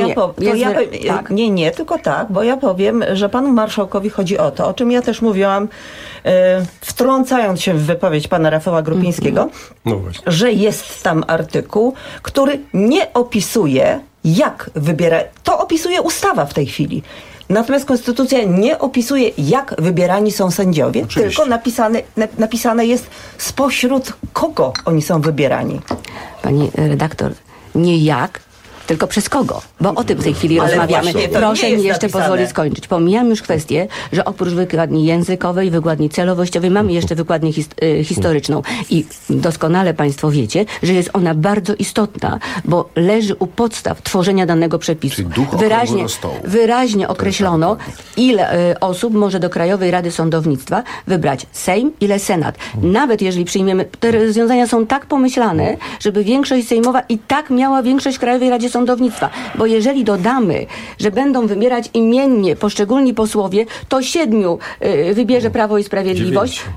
Nie, tylko tak, bo ja powiem, że panu marszałkowi chodzi o to, o czym ja też mówiłam, wtrącając się w wypowiedź pana Rafała Grupińskiego, że jest tam artykuł, który nie opisuje, jak wybiera. To opisuje ustawa w tej chwili. Natomiast konstytucja nie opisuje, jak wybierani są sędziowie, tylko napisane jest spośród kogo oni są wybierani. Pani redaktor, nie jak, tylko przez kogo? Bo o tym w tej chwili rozmawiamy. Proszę mi jeszcze pozwolić skończyć. Pomijam już kwestię, że oprócz wykładni językowej, wykładni celowościowej mamy jeszcze wykładnię historyczną. I doskonale państwo wiecie, że jest ona bardzo istotna, bo leży u podstaw tworzenia danego przepisu. Wyraźnie określono, ile osób może do Krajowej Rady Sądownictwa wybrać Sejm, ile Senat. Nawet jeżeli przyjmiemy, te rozwiązania są tak pomyślane, żeby większość sejmowa i tak miała większość w Krajowej Radzie Sądownictwa. Bo jeżeli dodamy, że będą wybierać imiennie poszczególni posłowie, to 7 wybierze Prawo i Sprawiedliwość.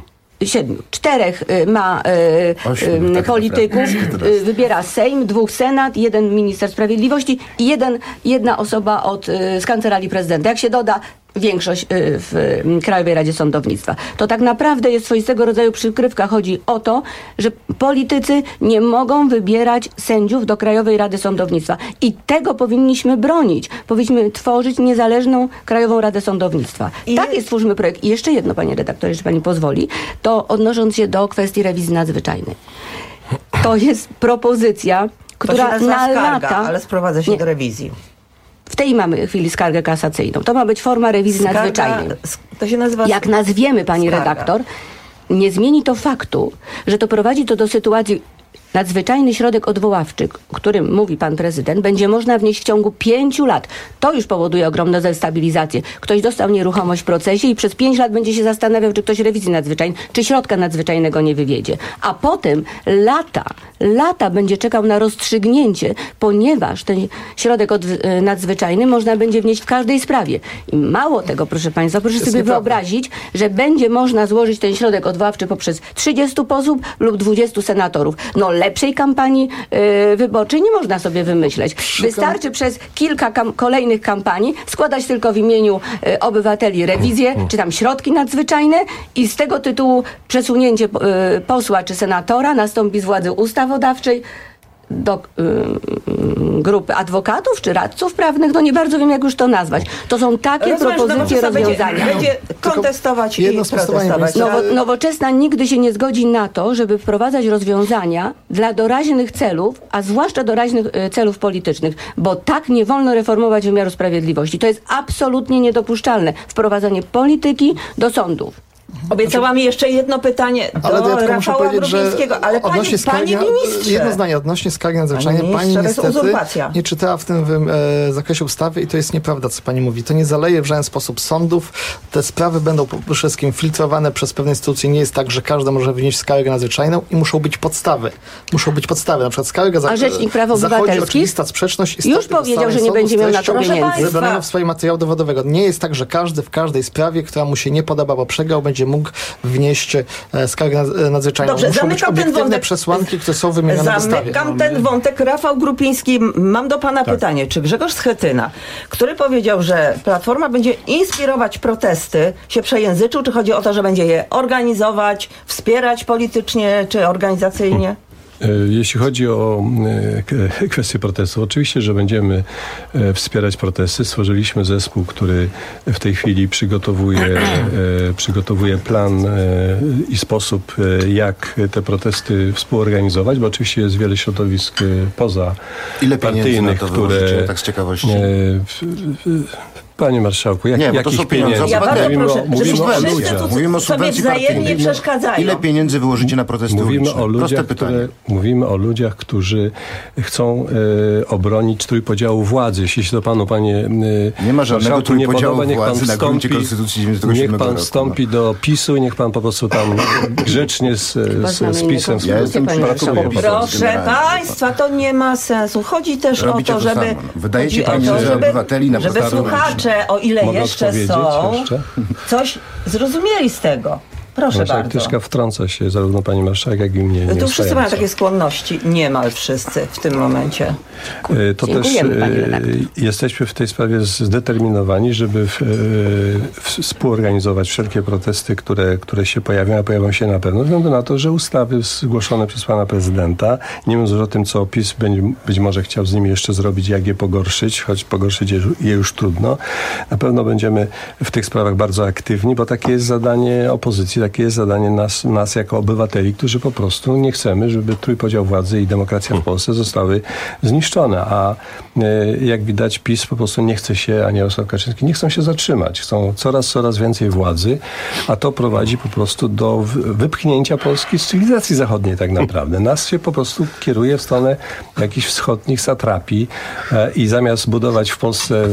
4 ma polityków, wybiera Sejm, 2 Senat, 1 minister sprawiedliwości i jedna osoba z Kancelarii Prezydenta. Jak się doda większość w Krajowej Radzie Sądownictwa. To tak naprawdę jest swoistego rodzaju przykrywka. Chodzi o to, że politycy nie mogą wybierać sędziów do Krajowej Rady Sądownictwa. I tego powinniśmy bronić. Powinniśmy tworzyć niezależną Krajową Radę Sądownictwa. Tak stwórzmy projekt. I jeszcze jedno, panie redaktorze, jeśli pani pozwoli, to odnosząc się do kwestii rewizji nadzwyczajnej. To jest propozycja, która na lata... ale sprowadza się do rewizji. W tej mamy chwili skargę kasacyjną. To ma być forma rewizji nadzwyczajnej. To się nazywa... Jak nazwiemy, pani redaktor, nie zmieni to faktu, że to prowadzi to do sytuacji, nadzwyczajny środek odwoławczy, o którym mówi pan prezydent, będzie można wnieść w ciągu 5 lat. To już powoduje ogromną destabilizację. Ktoś dostał nieruchomość w procesie i przez 5 lat będzie się zastanawiał, czy ktoś rewizji nadzwyczajnej, czy środka nadzwyczajnego nie wywiedzie. A potem lata będzie czekał na rozstrzygnięcie, ponieważ ten środek nadzwyczajny można będzie wnieść w każdej sprawie. I mało tego, proszę państwa, proszę sobie wyobrazić, że będzie można złożyć ten środek odwoławczy poprzez 30 posłów lub 20 senatorów. Lepszej kampanii wyborczej nie można sobie wymyśleć. Wystarczy przez kilka kolejnych kampanii składać tylko w imieniu obywateli rewizję, czy tam środki nadzwyczajne i z tego tytułu przesunięcie posła czy senatora nastąpi z władzy ustawodawczej do grupy adwokatów czy radców prawnych, nie bardzo wiem, jak już to nazwać. To są takie propozycje rozwiązania. Będzie kontestować i protestować. Nowoczesna nigdy się nie zgodzi na to, żeby wprowadzać rozwiązania dla doraźnych celów, a zwłaszcza doraźnych celów politycznych, bo tak nie wolno reformować wymiaru sprawiedliwości. To jest absolutnie niedopuszczalne. Wprowadzanie polityki do sądów. Obiecała mi jeszcze jedno pytanie do Rafała Grupińskiego, ale panie ministrze... Jedno zdanie odnośnie skargi nadzwyczajnej. Pani niestety nie czytała w tym zakresie ustawy i to jest nieprawda, co pani mówi. To nie zaleje w żaden sposób sądów. Te sprawy będą przede wszystkim filtrowane przez pewne instytucje. Nie jest tak, że każdy może wnieść skargę nadzwyczajną i muszą być podstawy. Na przykład skarga a Rzecznik Praw Obywatelskich oczywista sprzeczność już powiedział, że nie będzie miał na to pieniędzy. Zebrania w sprawie materiału dowodowego. Nie jest tak, że każdy w każdej sprawie, która mu się nie podoba, bo przegrał, będzie mógł wnieść skargę nadzwyczajną. Dobrze, muszą być obiektywne przesłanki, które są wymienione w ustawie. Zamykam ten wątek. Rafał Grupiński, mam do pana pytanie. Czy Grzegorz Schetyna, który powiedział, że Platforma będzie inspirować protesty, się przejęzyczył, czy chodzi o to, że będzie je organizować, wspierać politycznie, czy organizacyjnie? Jeśli chodzi o kwestię protestu, oczywiście, że będziemy wspierać protesty. Stworzyliśmy zespół, który w tej chwili przygotowuje plan i sposób, jak te protesty współorganizować, bo oczywiście jest wiele środowisk pozapartyjnych, które... tak z ciekawości? Panie marszałku, jakich pieniędzy? Mówimy o subwencji partyjnej. Ile pieniędzy wyłożycie na protesty uliczne? Mówimy o ludziach, którzy chcą obronić trójpodziału władzy. Jeśli się to panu, panie nie ma żadnego trójpodziału podoba, władzy na gruncie Konstytucji 97 roku. Niech pan wstąpi do PiS-u i niech pan po prostu tam grzecznie z PiS-em Proszę państwa, to nie ma sensu. Chodzi też o to, żeby... Wydajecie pieniądze obywateli na żeby słuchacze, o ile jeszcze są, coś zrozumieli z tego. Proszę bardzo. Tyszka wtrąca się zarówno pani marszałek, jak i mnie. Tu wszyscy mają takie skłonności. Niemal wszyscy w tym momencie. To też jesteśmy w tej sprawie zdeterminowani, żeby współorganizować wszelkie protesty, które się pojawią, a pojawią się na pewno. Ze względu na to, że ustawy zgłoszone przez pana prezydenta, nie mówiąc o tym, co PiS być może chciał z nimi jeszcze zrobić, jak je pogorszyć, choć pogorszyć je już trudno. Na pewno będziemy w tych sprawach bardzo aktywni, bo takie jest zadanie opozycji, takie jest zadanie nas jako obywateli, którzy po prostu nie chcemy, żeby trójpodział władzy i demokracja w Polsce zostały zniszczone. A jak widać, PiS po prostu nie chce się, ani Jarosław Kaczyński, nie chcą się zatrzymać. Chcą coraz więcej władzy, a to prowadzi po prostu do wypchnięcia Polski z cywilizacji zachodniej tak naprawdę. Nas się po prostu kieruje w stronę jakichś wschodnich satrapii i zamiast budować w Polsce,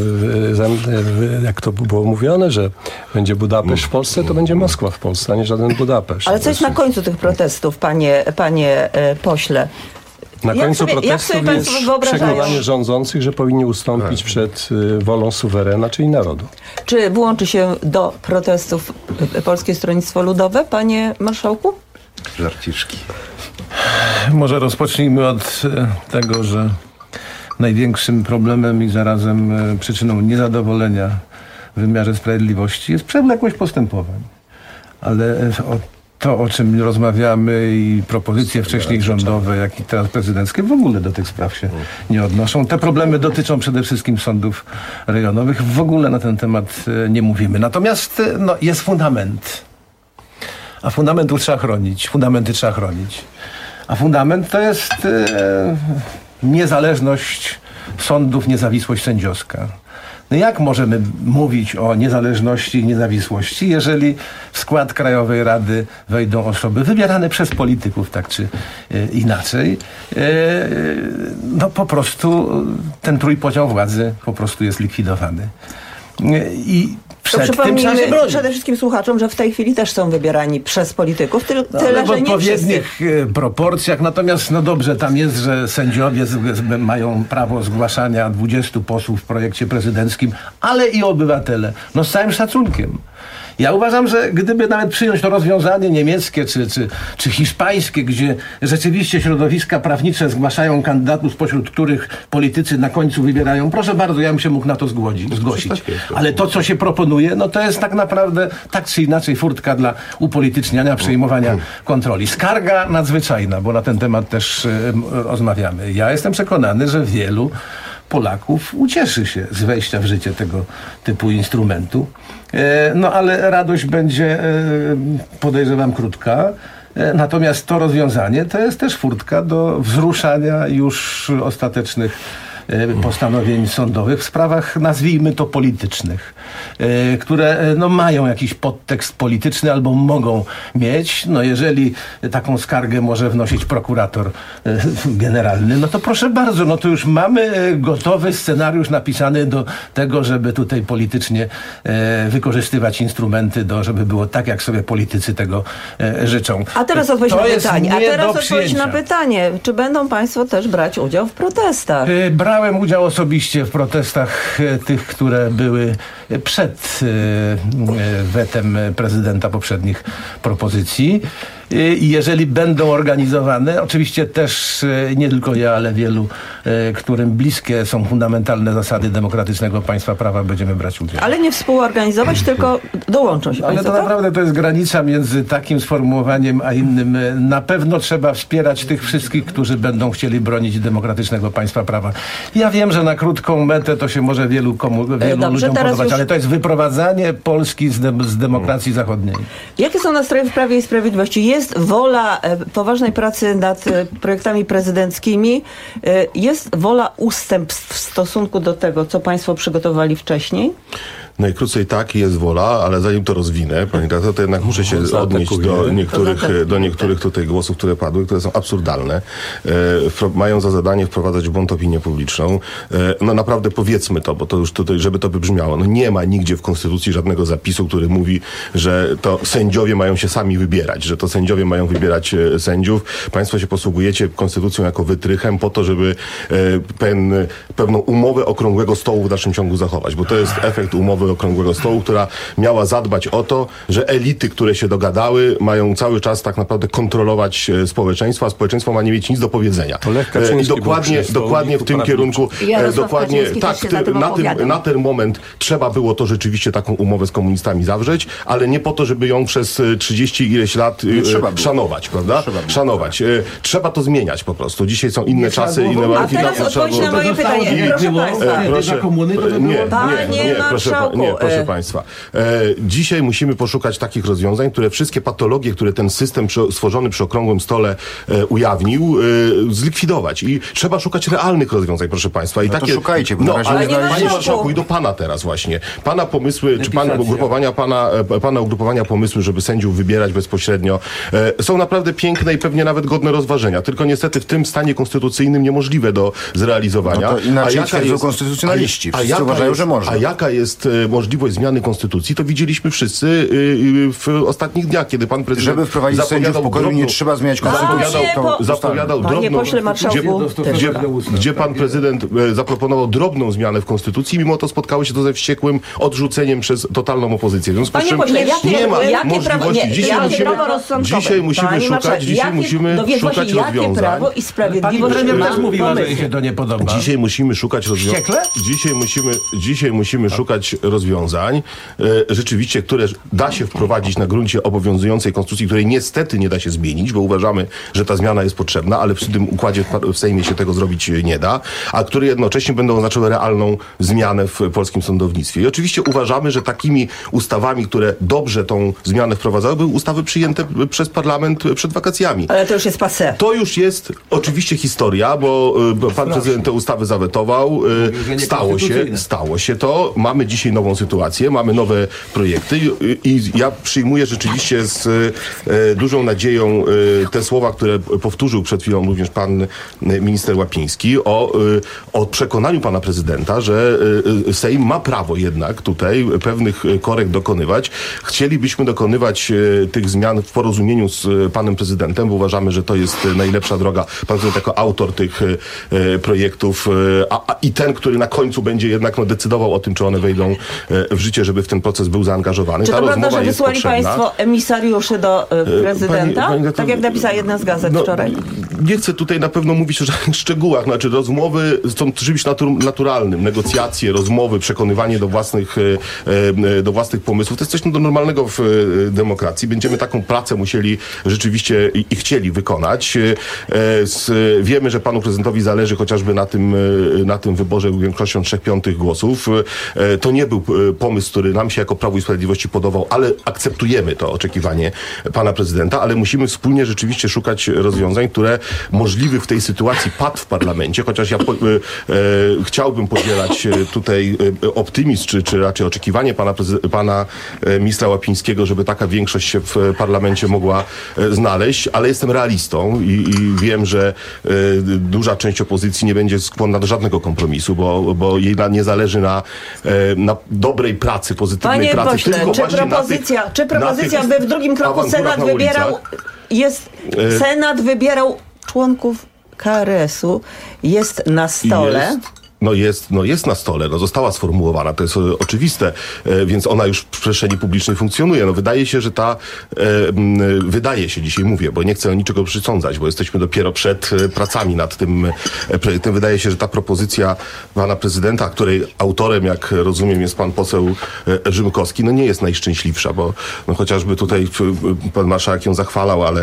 jak to było mówione, że będzie Budapeszt w Polsce, to będzie Moskwa w Polsce, a nie żaden Budapeszt. Ale co jest na końcu tych protestów, panie pośle? Na końcu protestów jest wyobrażają? przekonanie rządzących, że powinni ustąpić przed wolą suwerena, czyli narodu. Czy włączy się do protestów Polskie Stronnictwo Ludowe, panie marszałku? Żarciczki. Może rozpocznijmy od tego, że największym problemem i zarazem przyczyną niezadowolenia w wymiarze sprawiedliwości jest przewlekłość postępowań. Ale to, o czym rozmawiamy i propozycje wcześniej rządowe, jak i teraz prezydenckie, w ogóle do tych spraw się nie odnoszą. Te problemy dotyczą przede wszystkim sądów rejonowych. W ogóle na ten temat nie mówimy. Natomiast jest fundament. A fundamenty trzeba chronić. A fundament to jest niezależność sądów, niezawisłość sędziowska. No jak możemy mówić o niezależności i niezawisłości, jeżeli w skład Krajowej Rady wejdą osoby wybierane przez polityków, tak czy inaczej? Po prostu ten trójpodział władzy po prostu jest likwidowany. I przed tym trzeba się bronić. Przede wszystkim słuchaczom, że w tej chwili też są wybierani przez polityków, tyle, w że nie odpowiednich proporcjach. Natomiast dobrze, tam jest, że sędziowie mają prawo zgłaszania 20 posłów w projekcie prezydenckim, ale i obywatele. Z całym szacunkiem. Ja uważam, że gdyby nawet przyjąć to rozwiązanie niemieckie czy hiszpańskie, gdzie rzeczywiście środowiska prawnicze zgłaszają kandydatów, spośród których politycy na końcu wybierają, proszę bardzo, ja bym się mógł na to zgłosić. Ale to, co się proponuje, to jest tak naprawdę tak czy inaczej furtka dla upolityczniania, przejmowania kontroli. Skarga nadzwyczajna, bo na ten temat też rozmawiamy. Ja jestem przekonany, że wielu Polaków ucieszy się z wejścia w życie tego typu instrumentu. Ale radość będzie, podejrzewam, krótka. Natomiast to rozwiązanie to jest też furtka do wzruszania już ostatecznych postanowień sądowych w sprawach, nazwijmy to politycznych, które mają jakiś podtekst polityczny albo mogą mieć. Jeżeli taką skargę może wnosić prokurator generalny, to proszę bardzo, to już mamy gotowy scenariusz napisany do tego, żeby tutaj politycznie wykorzystywać instrumenty, żeby było tak, jak sobie politycy tego życzą. A teraz odpowiedź na pytanie. Czy będą państwo też brać udział w protestach? Brałem udział osobiście w protestach tych, które były przed wetem prezydenta poprzednich propozycji. I jeżeli będą organizowane, oczywiście też nie tylko ja, ale wielu, którym bliskie są fundamentalne zasady demokratycznego państwa prawa, będziemy brać udział. Ale nie współorganizować, tylko dołączą się państwo. Ale to naprawdę to jest granica między takim sformułowaniem a innym. Na pewno trzeba wspierać tych wszystkich, którzy będą chcieli bronić demokratycznego państwa prawa. Ja wiem, że na krótką metę to się może wielu ludziom podobać, ale to jest wyprowadzanie Polski z demokracji zachodniej. Jakie są nastroje w Prawie i Sprawiedliwości? Jest wola poważnej pracy nad projektami prezydenckimi, jest wola ustępstw w stosunku do tego, co państwo przygotowali wcześniej? Najkrócej tak, jest wola, ale zanim to rozwinę, pani redaktor, to jednak muszę się odnieść do niektórych tutaj głosów, które padły, które są absurdalne. Mają za zadanie wprowadzać w błąd opinię publiczną. Naprawdę powiedzmy to, bo to już tutaj, żeby to wybrzmiało. Nie ma nigdzie w Konstytucji żadnego zapisu, który mówi, że to sędziowie mają się sami wybierać, że to sędziowie mają wybierać sędziów. Państwo się posługujecie Konstytucją jako wytrychem po to, żeby pewną umowę okrągłego stołu w dalszym ciągu zachować, bo to jest efekt umowy okrągłego stołu, która miała zadbać o to, że elity, które się dogadały, mają cały czas tak naprawdę kontrolować społeczeństwo, a społeczeństwo ma nie mieć nic do powiedzenia. Dokładnie w tym kierunku, na ten moment trzeba było to rzeczywiście taką umowę z komunistami zawrzeć, ale nie po to, żeby ją przez 30 ileś lat szanować, prawda? Szanować. Trzeba to zmieniać po prostu. Dzisiaj są inne czasy, inne warunki. A teraz odpowiedź na moje pytanie. Proszę Państwa. Dzisiaj musimy poszukać takich rozwiązań, które wszystkie patologie, które ten system stworzony przy okrągłym stole ujawnił, zlikwidować. I trzeba szukać realnych rozwiązań, proszę Państwa. I takie, szukajcie. Panie marszałku, i do Pana teraz właśnie. Pana pomysły, czy Pana ugrupowania pomysły, żeby sędziów wybierać bezpośrednio, są naprawdę piękne i pewnie nawet godne rozważenia. Tylko niestety w tym stanie konstytucyjnym niemożliwe do zrealizowania. To inaczej twierdzą konstytucjonaliści. Wszyscy uważają, że można. A jaka jest możliwość zmiany konstytucji, to widzieliśmy wszyscy w ostatnich dniach, kiedy pan prezydent żeby wprowadzić sędziów pokoju, nie trzeba zmieniać konstytucji. Zapowiadał drobną, gdzie pan prezydent zaproponował drobną zmianę w konstytucji, mimo to spotkało się to ze wściekłym odrzuceniem przez totalną opozycję. W związku z czym nie ma możliwości. Dzisiaj musimy szukać rozwiązań. Prawo i sprawiedliwość też mówiła, że jej się to nie podoba. Dzisiaj musimy szukać rozwiązań. Dzisiaj musimy szukać rozwiązań, rzeczywiście, które da się wprowadzić na gruncie obowiązującej konstytucji, której niestety nie da się zmienić, bo uważamy, że ta zmiana jest potrzebna, ale przy tym układzie w Sejmie się tego zrobić nie da, a które jednocześnie będą oznaczały realną zmianę w polskim sądownictwie. I oczywiście uważamy, że takimi ustawami, które dobrze tą zmianę wprowadzały, były ustawy przyjęte przez parlament przed wakacjami. Ale to już jest passé. To już jest oczywiście historia, bo pan prezydent te ustawy zawetował. Stało się to. Mamy dzisiaj nową sytuację, mamy nowe projekty i ja przyjmuję rzeczywiście z dużą nadzieją te słowa, które powtórzył przed chwilą również pan minister Łapiński o przekonaniu pana prezydenta, że Sejm ma prawo jednak tutaj pewnych korekt dokonywać. Chcielibyśmy dokonywać tych zmian w porozumieniu z panem prezydentem, bo uważamy, że to jest najlepsza droga. Pan prezydent jako autor tych projektów i ten, który na końcu będzie jednak decydował o tym, czy one wejdą w życie, żeby w ten proces był zaangażowany. Czy to prawda, że wysłali potrzebna. państwo emisariuszy do prezydenta? Tak jak napisała jedna z gazet wczoraj. Nie chcę tutaj na pewno mówić o żadnych szczegółach. Znaczy rozmowy są czymś naturalnym. Negocjacje, rozmowy, przekonywanie do własnych pomysłów. To jest coś normalnego w demokracji. Będziemy taką pracę musieli rzeczywiście i chcieli wykonać. Wiemy, że panu prezydentowi zależy chociażby na tym wyborze większością 3/5 głosów. To nie był pomysł, który nam się jako Prawu i Sprawiedliwości podobał, ale akceptujemy to oczekiwanie pana prezydenta, ale musimy wspólnie rzeczywiście szukać rozwiązań, które możliwy w tej sytuacji padł w parlamencie, chociaż ja chciałbym podzielać tutaj optymizm, czy raczej oczekiwanie pana ministra Łapińskiego, żeby taka większość się w parlamencie mogła znaleźć, ale jestem realistą i wiem, że duża część opozycji nie będzie skłonna do żadnego kompromisu, bo jej nie zależy na dobrej pracy, pozytywnej Panie pracy. pośle, tylko czy propozycja, by w drugim kroku Senat wybierał członków KRS-u jest na stole? Jest na stole, została sformułowana, to jest oczywiste, więc ona już w przestrzeni publicznej funkcjonuje. Wydaje się, że dzisiaj mówię, bo nie chcę niczego przysądzać, bo jesteśmy dopiero przed pracami nad tym projektem. Wydaje się, że ta propozycja pana prezydenta, której autorem, jak rozumiem, jest pan poseł Rzymkowski, nie jest najszczęśliwsza, bo chociażby tutaj pan marszałek ją zachwalał, ale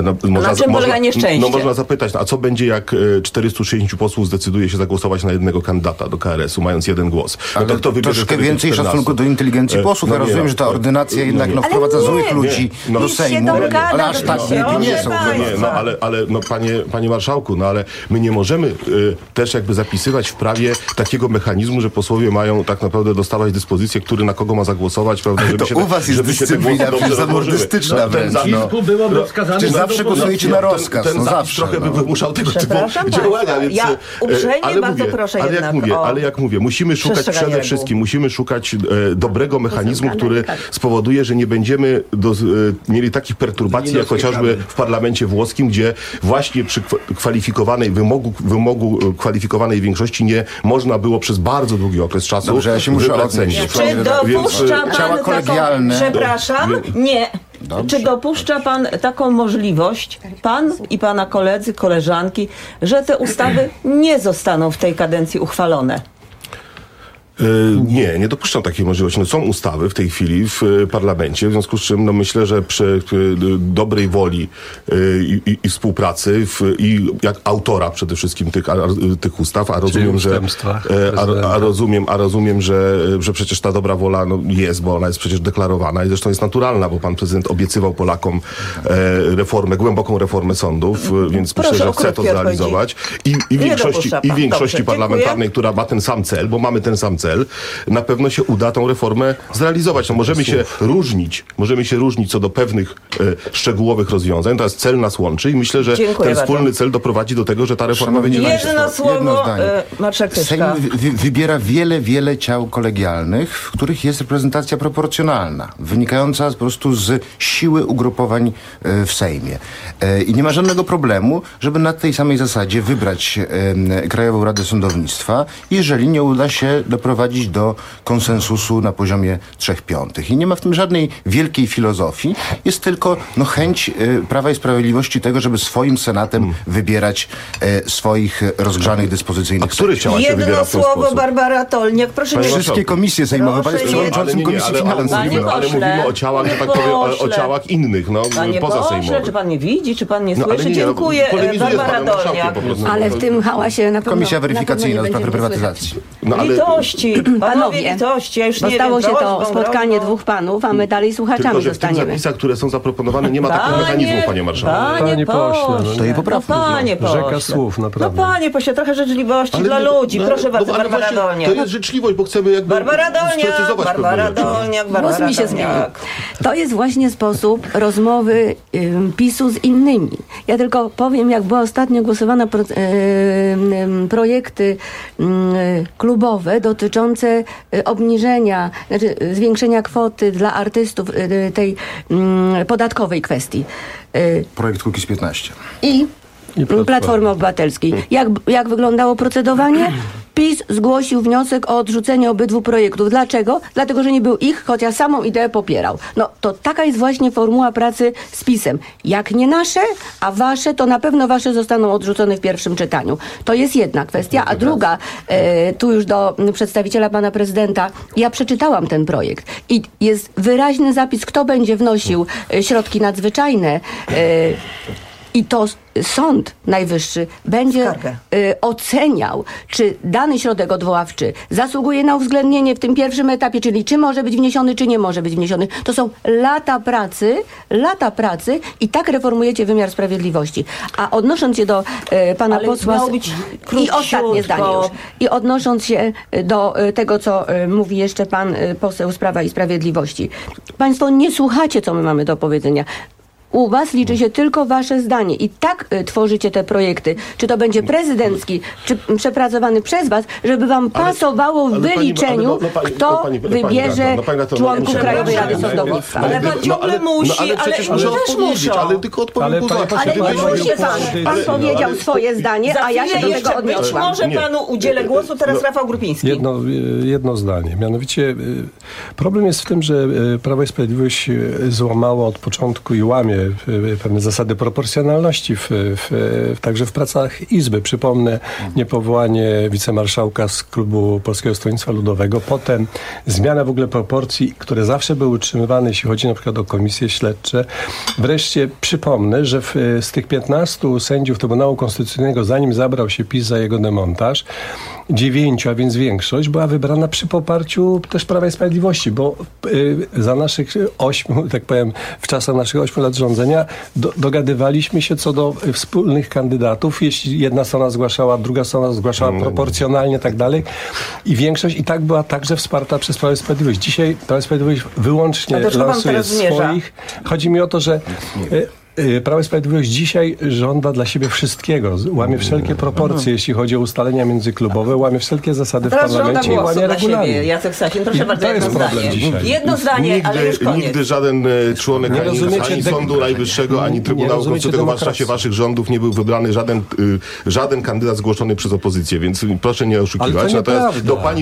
można zapytać, a co będzie, jak 460 posłów zdecyduje się zagłosować na jednego kandydata do KRS-u, mając jeden głos. Ale to troszkę więcej szacunku do inteligencji posłów. Ja rozumiem, że ta ordynacja jednak wprowadza złych ludzi do Sejmu, ale aż tak nie są. Panie marszałku, ale my nie możemy też jakby zapisywać w prawie takiego mechanizmu, że posłowie mają tak naprawdę dostawać dyspozycję, który na kogo ma zagłosować, prawda, u was jest dyscyplina zamordystyczna wręcz. Czy zawsze głosujecie na rozkaz? Ten zapis trochę by wymuszał tego typu działania, więc... Ja uprzejmie bardzo proszę ale jak mówię, musimy szukać przede wszystkim, dobrego mechanizmu, który spowoduje, że nie będziemy mieli takich perturbacji, jak chociażby w parlamencie włoskim, gdzie właśnie przy wymogu kwalifikowanej większości nie można było przez bardzo długi okres czasu. Dobrze, ja się muszę odnieść. Czy dopuszcza pan taką... Przepraszam, nie. Dobrze. Czy dopuszcza pan taką możliwość, pan i pana koledzy, koleżanki, że te ustawy nie zostaną w tej kadencji uchwalone? Nie dopuszczam takiej możliwości. Są ustawy w tej chwili w parlamencie, w związku z czym myślę, że przy dobrej woli i współpracy i jak autora przede wszystkim tych ustaw, rozumiem, że przecież ta dobra wola jest, bo ona jest przecież deklarowana i zresztą jest naturalna, bo pan prezydent obiecywał Polakom głęboką reformę sądów, więc myślę, że chce to zrealizować i większości parlamentarnej, która ma ten sam cel, bo mamy ten sam cel, PSL, na pewno się uda tą reformę zrealizować. No, możemy się różnić co do pewnych szczegółowych rozwiązań. Teraz cel nas łączy i myślę, że ten wspólny cel doprowadzi do tego, że ta reforma będzie... Jedno słowo, marszałek Sejm wybiera wiele ciał kolegialnych, w których jest reprezentacja proporcjonalna, wynikająca po prostu z siły ugrupowań w Sejmie. I nie ma żadnego problemu, żeby na tej samej zasadzie wybrać Krajową Radę Sądownictwa, jeżeli nie uda się doprowadzić do konsensusu na poziomie 3/5. I nie ma w tym żadnej wielkiej filozofii. Jest tylko chęć Prawa i Sprawiedliwości tego, żeby swoim Senatem wybierać swoich rozgrzanych dyspozycyjnych sędziów. Jedno słowo, Barbara Tolniak. Proszę nie... Wszystkie komisje sejmowe, pan jest przewodniczącym Komisji Finansów. Ale mówimy o ciałach, że tak powiem, o ciałach innych, poza sejmowych. Czy pan nie widzi, czy pan nie słyszy? Dziękuję, Barbara Tolniak. Ale w tym hałasie na pewno... Komisja weryfikacyjna do spraw reprywatyzacji. Litości, panowie, litości. Ja już nie wiem, się to spotkanie dwóch panów, a my dalej słuchaczami zostaniemy. W tych zapisach, które są zaproponowane, nie ma takich mechanizmów, panie marszałku. Panie pośle. To jej poprawki. Rzeka słów, naprawdę. No panie pośle, trochę życzliwości dla ludzi. Proszę bardzo, Barbara Dolniak. To jest życzliwość, bo chcemy jakby sprecyzować Barbara Dolniak. Głos mi się zmienił. To jest właśnie sposób rozmowy PiS-u z innymi. Ja tylko powiem, jak była ostatnio głosowana projekty klubowe dotyczące obniżenia, znaczy zwiększenia kwoty dla artystów tej podatkowej kwestii. Projekt Kukiz 15. I Platformy Obywatelskiej. Jak wyglądało procedowanie? PiS zgłosił wniosek o odrzucenie obydwu projektów. Dlaczego? Dlatego, że nie był ich, chociaż samą ideę popierał. No to taka jest właśnie formuła pracy z PiS-em. Jak nie nasze, a wasze, to na pewno wasze zostaną odrzucone w pierwszym czytaniu. To jest jedna kwestia. A druga, tu już do przedstawiciela pana prezydenta, ja przeczytałam ten projekt i jest wyraźny zapis, kto będzie wnosił środki nadzwyczajne. I to Sąd Najwyższy będzie oceniał, czy dany środek odwoławczy zasługuje na uwzględnienie w tym pierwszym etapie, czyli czy może być wniesiony, czy nie może być wniesiony. To są lata pracy i tak reformujecie wymiar sprawiedliwości. A odnosząc się do pana posła... I ostatnie zdanie już. I odnosząc się do tego, co mówi jeszcze pan poseł z Prawa i Sprawiedliwości. Państwo nie słuchacie, co my mamy do powiedzenia. U was liczy się tylko wasze zdanie i tak tworzycie te projekty. Czy to będzie prezydencki, czy przepracowany przez was, żeby wam pasowało w wyliczeniu, kto wybierze członków Krajowej Rady Sądownictwa. Ale pan ciągle musi, ale przecież muszę odpowiedzieć, ale tylko odpowiem Ale nie musi pan powiedział swoje zdanie, a ja się do tego odniosłam. Może panu udzielę głosu, teraz Rafał Grupiński. Jedno zdanie. Mianowicie problem jest w tym, że Prawo i Sprawiedliwość złamało od początku i łamie pewne zasady proporcjonalności także w pracach Izby. Przypomnę niepowołanie wicemarszałka z klubu Polskiego Stronnictwa Ludowego, potem zmiana w ogóle proporcji, które zawsze były utrzymywane, jeśli chodzi na przykład o komisje śledcze. Wreszcie przypomnę, że z tych 15 sędziów Trybunału Konstytucyjnego, zanim zabrał się PiS za jego demontaż, 9, a więc większość, była wybrana przy poparciu też Prawa i Sprawiedliwości, bo za naszych 8, tak powiem, w czasach naszych 8 lat rządzenia dogadywaliśmy się co do wspólnych kandydatów. Jeśli jedna strona zgłaszała, druga strona zgłaszała proporcjonalnie, tak dalej. I większość i tak była także wsparta przez Prawo i Sprawiedliwość. Dzisiaj Prawo i Sprawiedliwość wyłącznie lansuje swoich. Chodzi mi o to, że Prawo i Sprawiedliwość dzisiaj żąda dla siebie wszystkiego. Łamie wszelkie proporcje, jeśli chodzi o ustalenia międzyklubowe, łamie wszelkie zasady w parlamencie i łamie regulamin. Jacek Sasin, proszę bardzo, to jest problem dzisiaj. Jedno zdanie, ale już koniec. Nigdy żaden członek ani Sądu Najwyższego, ani Trybunału Konstytucyjnego w czasie waszych rządów nie był wybrany żaden kandydat zgłoszony przez opozycję, więc proszę nie oszukiwać. Natomiast do pani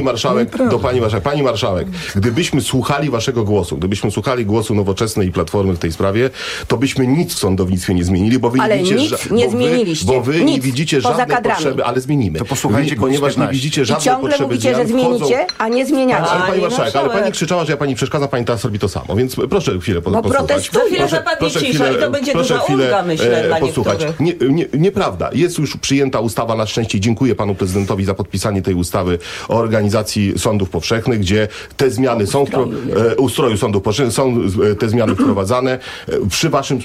marszałek, gdybyśmy słuchali waszego głosu, gdybyśmy słuchali głosu Nowoczesnej i Platformy w tej sprawie, to byśmy nic w sądownictwie nie zmienili, bo wy nie widzicie, bo wy nie widzicie żadnej potrzeby, ale zmienimy. To posłuchajcie, ponieważ nie widzicie żadnej potrzeby. I ciągle mówicie, że zmienicie, a nie zmieniacie. Ale pani marszałek, ale pani krzyczała, że ja pani przeszkadzam, pani teraz robi to samo, więc proszę chwilę posłuchać. Za chwilę zapadnie cisza i to będzie duża ulga, myślę, dla niektórych. Nieprawda. Jest już przyjęta ustawa, na szczęście dziękuję panu prezydentowi za podpisanie tej ustawy o organizacji sądów powszechnych, gdzie te zmiany są ustroju sądów powszechnych, są te zmiany wprowadzane. Przy waszym sprzeciwie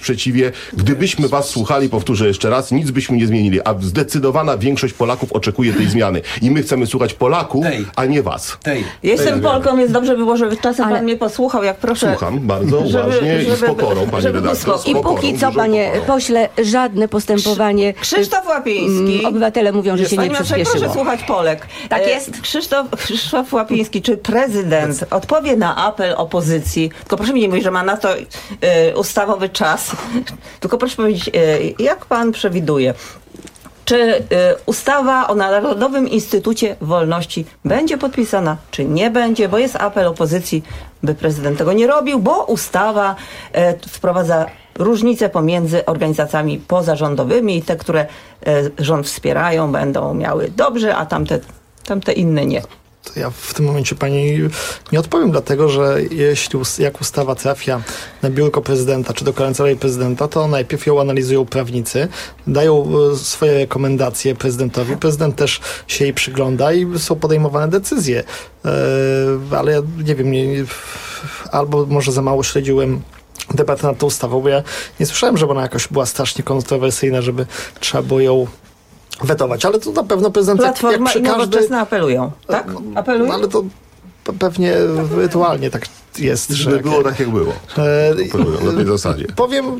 sprawie, gdybyśmy was słuchali, powtórzę jeszcze raz, nic byśmy nie zmienili, a zdecydowana większość Polaków oczekuje tej zmiany. I my chcemy słuchać Polaków, a nie was. Jestem Polką, więc dobrze by było, żeby czasem pan mnie posłuchał, jak proszę. Słucham bardzo uważnie i z pokorą, pani redaktor. I póki co, panie pośle, żadne postępowanie... Krzysztof Łapiński. Obywatele mówią, że się nie przyspieszyło. Proszę słuchać Polek. Tak jest. Krzysztof Łapiński, czy prezydent odpowie na apel opozycji, tylko proszę mi nie mówić, że ma na to ustawowy czas, tylko proszę powiedzieć, jak pan przewiduje, czy ustawa o Narodowym Instytucie Wolności będzie podpisana, czy nie będzie, bo jest apel opozycji, by prezydent tego nie robił, bo ustawa wprowadza różnice pomiędzy organizacjami pozarządowymi i te, które rząd wspierają, będą miały dobrze, a tamte inne nie. To ja w tym momencie pani nie odpowiem, dlatego że jak ustawa trafia na biurko prezydenta czy do kancelarii prezydenta, to najpierw ją analizują prawnicy, dają swoje rekomendacje prezydentowi. Prezydent też się jej przygląda i są podejmowane decyzje. Ale ja nie wiem, albo może za mało śledziłem debatę nad tą ustawą, bo ja nie słyszałem, żeby ona jakoś była strasznie kontrowersyjna, żeby trzeba było ją wetować, ale to na pewno prezydent Platforma i Nowoczesna apelują, tak? Apelują? No, ale to pewnie rytualnie tak jest, że... Było tak, jak było. Na tej zasadzie. Powiem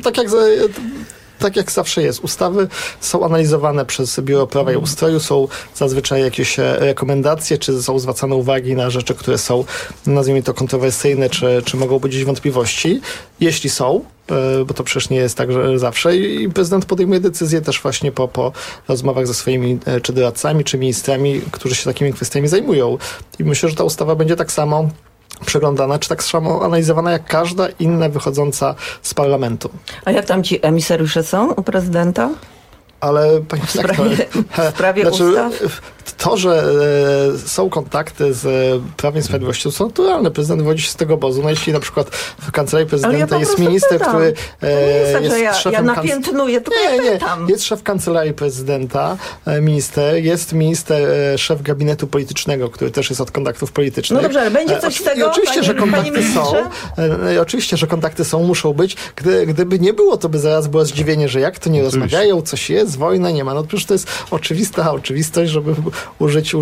tak jak zawsze jest. Ustawy są analizowane przez Biuro Prawa i Ustroju, są zazwyczaj jakieś rekomendacje, czy są zwracane uwagi na rzeczy, które są, nazwijmy to, kontrowersyjne, czy mogą budzić wątpliwości. Jeśli są, bo to przecież nie jest tak, że zawsze, i prezydent podejmuje decyzje też właśnie po rozmowach ze swoimi czy doradcami, czy ministrami, którzy się takimi kwestiami zajmują. I myślę, że ta ustawa będzie tak samo przeglądana, czy tak samo analizowana jak każda inna wychodząca z parlamentu. A jak tam ci emisariusze są u prezydenta? Ale pani w sprawie ustaw? To, że są kontakty z Prawem i Sprawiedliwością, są naturalne. Prezydent wywodzi się z tego obozu. No jeśli na przykład w kancelarii prezydenta jest minister, który jest szefem... Ja napiętnuję, tylko ja pytam. Jest szef kancelarii prezydenta, minister, jest minister, szef gabinetu politycznego, który też jest od kontaktów politycznych. No dobrze, ale będzie coś z tego, oczywiście, że kontakty są. Oczywiście, że kontakty są, muszą być. Gdyby nie było, to by zaraz było zdziwienie, że jak to nie rozmawiają, coś jest, wojna nie ma. No przecież to jest oczywistość, żeby użyć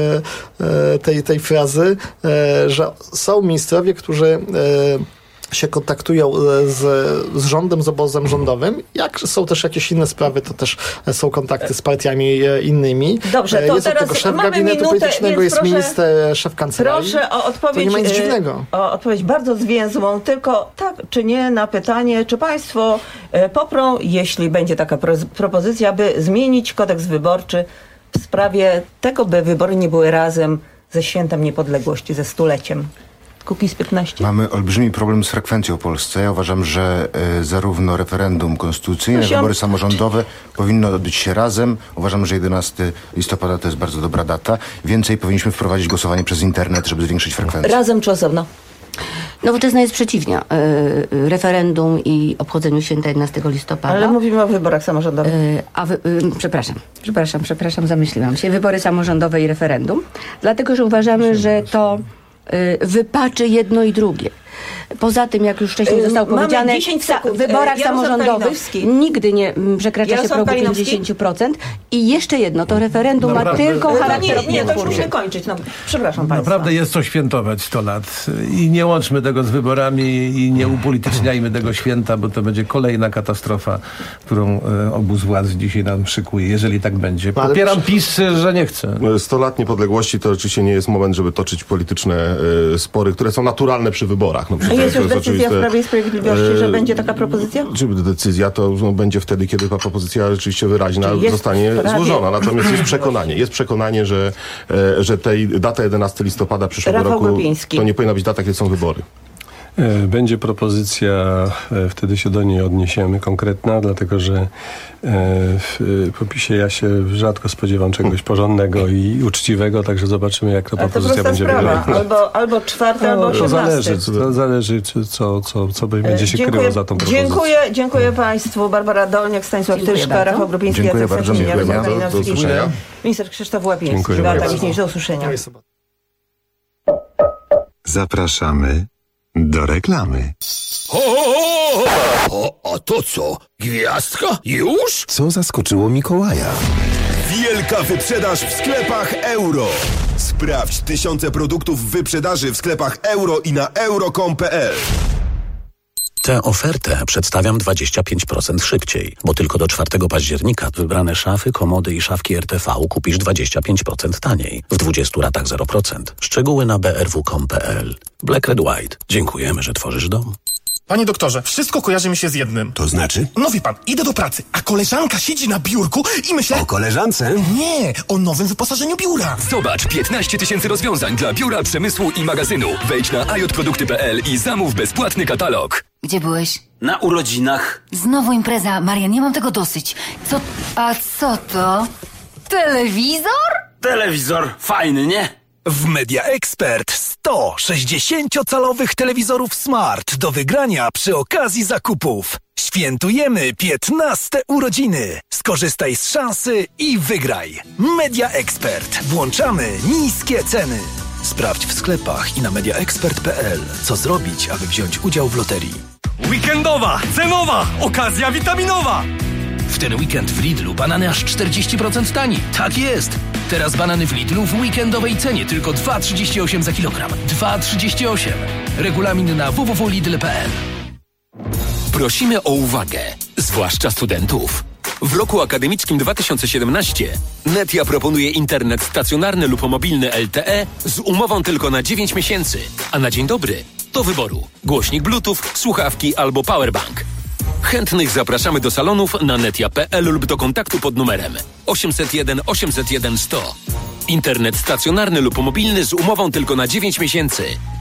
tej frazy, że są ministrowie, którzy się kontaktują z rządem, z obozem rządowym. Jak są też jakieś inne sprawy, to też są kontakty z partiami innymi. Dobrze, to jest teraz od tego szef mamy gabinetu minutę, politycznego, jest minister, szef kancelarii. Proszę o odpowiedź, to nie ma nic dziwnego. O odpowiedź bardzo zwięzłą, tylko tak czy nie na pytanie, czy państwo poprą, jeśli będzie taka propozycja, by zmienić kodeks wyborczy w sprawie tego, by wybory nie były razem ze Świętem Niepodległości, ze stuleciem. Kukiz 15. Mamy olbrzymi problem z frekwencją w Polsce. Ja uważam, że zarówno referendum konstytucyjne, wybory samorządowe powinno odbyć się razem. Uważam, że 11 listopada to jest bardzo dobra data. Więcej powinniśmy wprowadzić głosowanie przez internet, żeby zwiększyć frekwencję. Razem czy osobno? Nowoczesna jest przeciwna referendum i obchodzeniu święta 11 listopada. Ale mówimy o wyborach samorządowych. Przepraszam, zamyśliłam się. Wybory samorządowe i referendum. Dlatego, że uważamy, że to wypaczy jedno i drugie. Poza tym, jak już wcześniej zostało powiedziane, w wyborach samorządowych nigdy nie przekracza się progu 50%. I jeszcze jedno, to referendum ma tylko charakter Nie, to już musimy kończyć. No, przepraszam państwa. Naprawdę jest co świętować 100 lat. I nie łączmy tego z wyborami i nie upolityczniajmy tego święta, bo to będzie kolejna katastrofa, którą obóz władz dzisiaj nam szykuje, jeżeli tak będzie. Popieram PiS, że nie chce. 100 lat niepodległości to oczywiście nie jest moment, żeby toczyć polityczne spory, które są naturalne przy wyborach. No, jest już decyzja w Prawie i Sprawiedliwości, że będzie taka propozycja? Czy decyzja to będzie wtedy, kiedy ta propozycja rzeczywiście wyraźna zostanie złożona. Natomiast jest przekonanie, że tej data 11 listopada przyszłego roku to nie powinna być data, kiedy są wybory. Będzie propozycja, wtedy się do niej odniesiemy, konkretna, dlatego że po PiS-ie ja się rzadko spodziewam czegoś porządnego i uczciwego, także zobaczymy, jak ta propozycja będzie wyglądała. Albo 4, albo 18. To zależy co będzie się kryło za tą propozycją. Dziękuję Państwu. Barbara Dolniak, Stanisław Tyszka, Rafał Grupiński, Jacek Saczyniak, minister Krzysztof Łapiński. Do usłyszenia. Zapraszamy do reklamy. A to co? Gwiazdka? Już? Co zaskoczyło Mikołaja? Wielka wyprzedaż w sklepach Euro. Sprawdź tysiące produktów w wyprzedaży w sklepach Euro i na euro.com.pl. Tę ofertę przedstawiam 25% szybciej, bo tylko do 4 października wybrane szafy, komody i szafki RTV kupisz 25% taniej. W 20 ratach 0%. Szczegóły na brw.com.pl. Black Red White. Dziękujemy, że tworzysz dom. Panie doktorze, wszystko kojarzy mi się z jednym. To znaczy? No wie pan, idę do pracy, a koleżanka siedzi na biurku i myślę... O koleżance? Nie, o nowym wyposażeniu biura. Zobacz 15 000 rozwiązań dla biura, przemysłu i magazynu. Wejdź na ajotprodukty.pl i zamów bezpłatny katalog. Gdzie byłeś? Na urodzinach. Znowu impreza. Marian, nie mam tego dosyć. Co to? Telewizor? Telewizor fajny, nie? W Media Expert 100 60-calowych telewizorów smart do wygrania przy okazji zakupów. Świętujemy 15 urodziny. Skorzystaj z szansy i wygraj. Media Expert. Włączamy niskie ceny. Sprawdź w sklepach i na mediaexpert.pl, co zrobić, aby wziąć udział w loterii. Weekendowa, cenowa, okazja witaminowa. W ten weekend w Lidlu banany aż 40% taniej. Tak jest! Teraz banany w Lidlu w weekendowej cenie tylko 2,38 za kilogram. 2,38. Regulamin na www.lidl.pl. Prosimy o uwagę, zwłaszcza studentów. W roku akademickim 2017 Netia proponuje internet stacjonarny lub mobilny LTE z umową tylko na 9 miesięcy, a na dzień dobry do wyboru głośnik Bluetooth, słuchawki albo powerbank. Chętnych zapraszamy do salonów na netia.pl lub do kontaktu pod numerem 801 801 100. Internet stacjonarny lub mobilny z umową tylko na 9 miesięcy.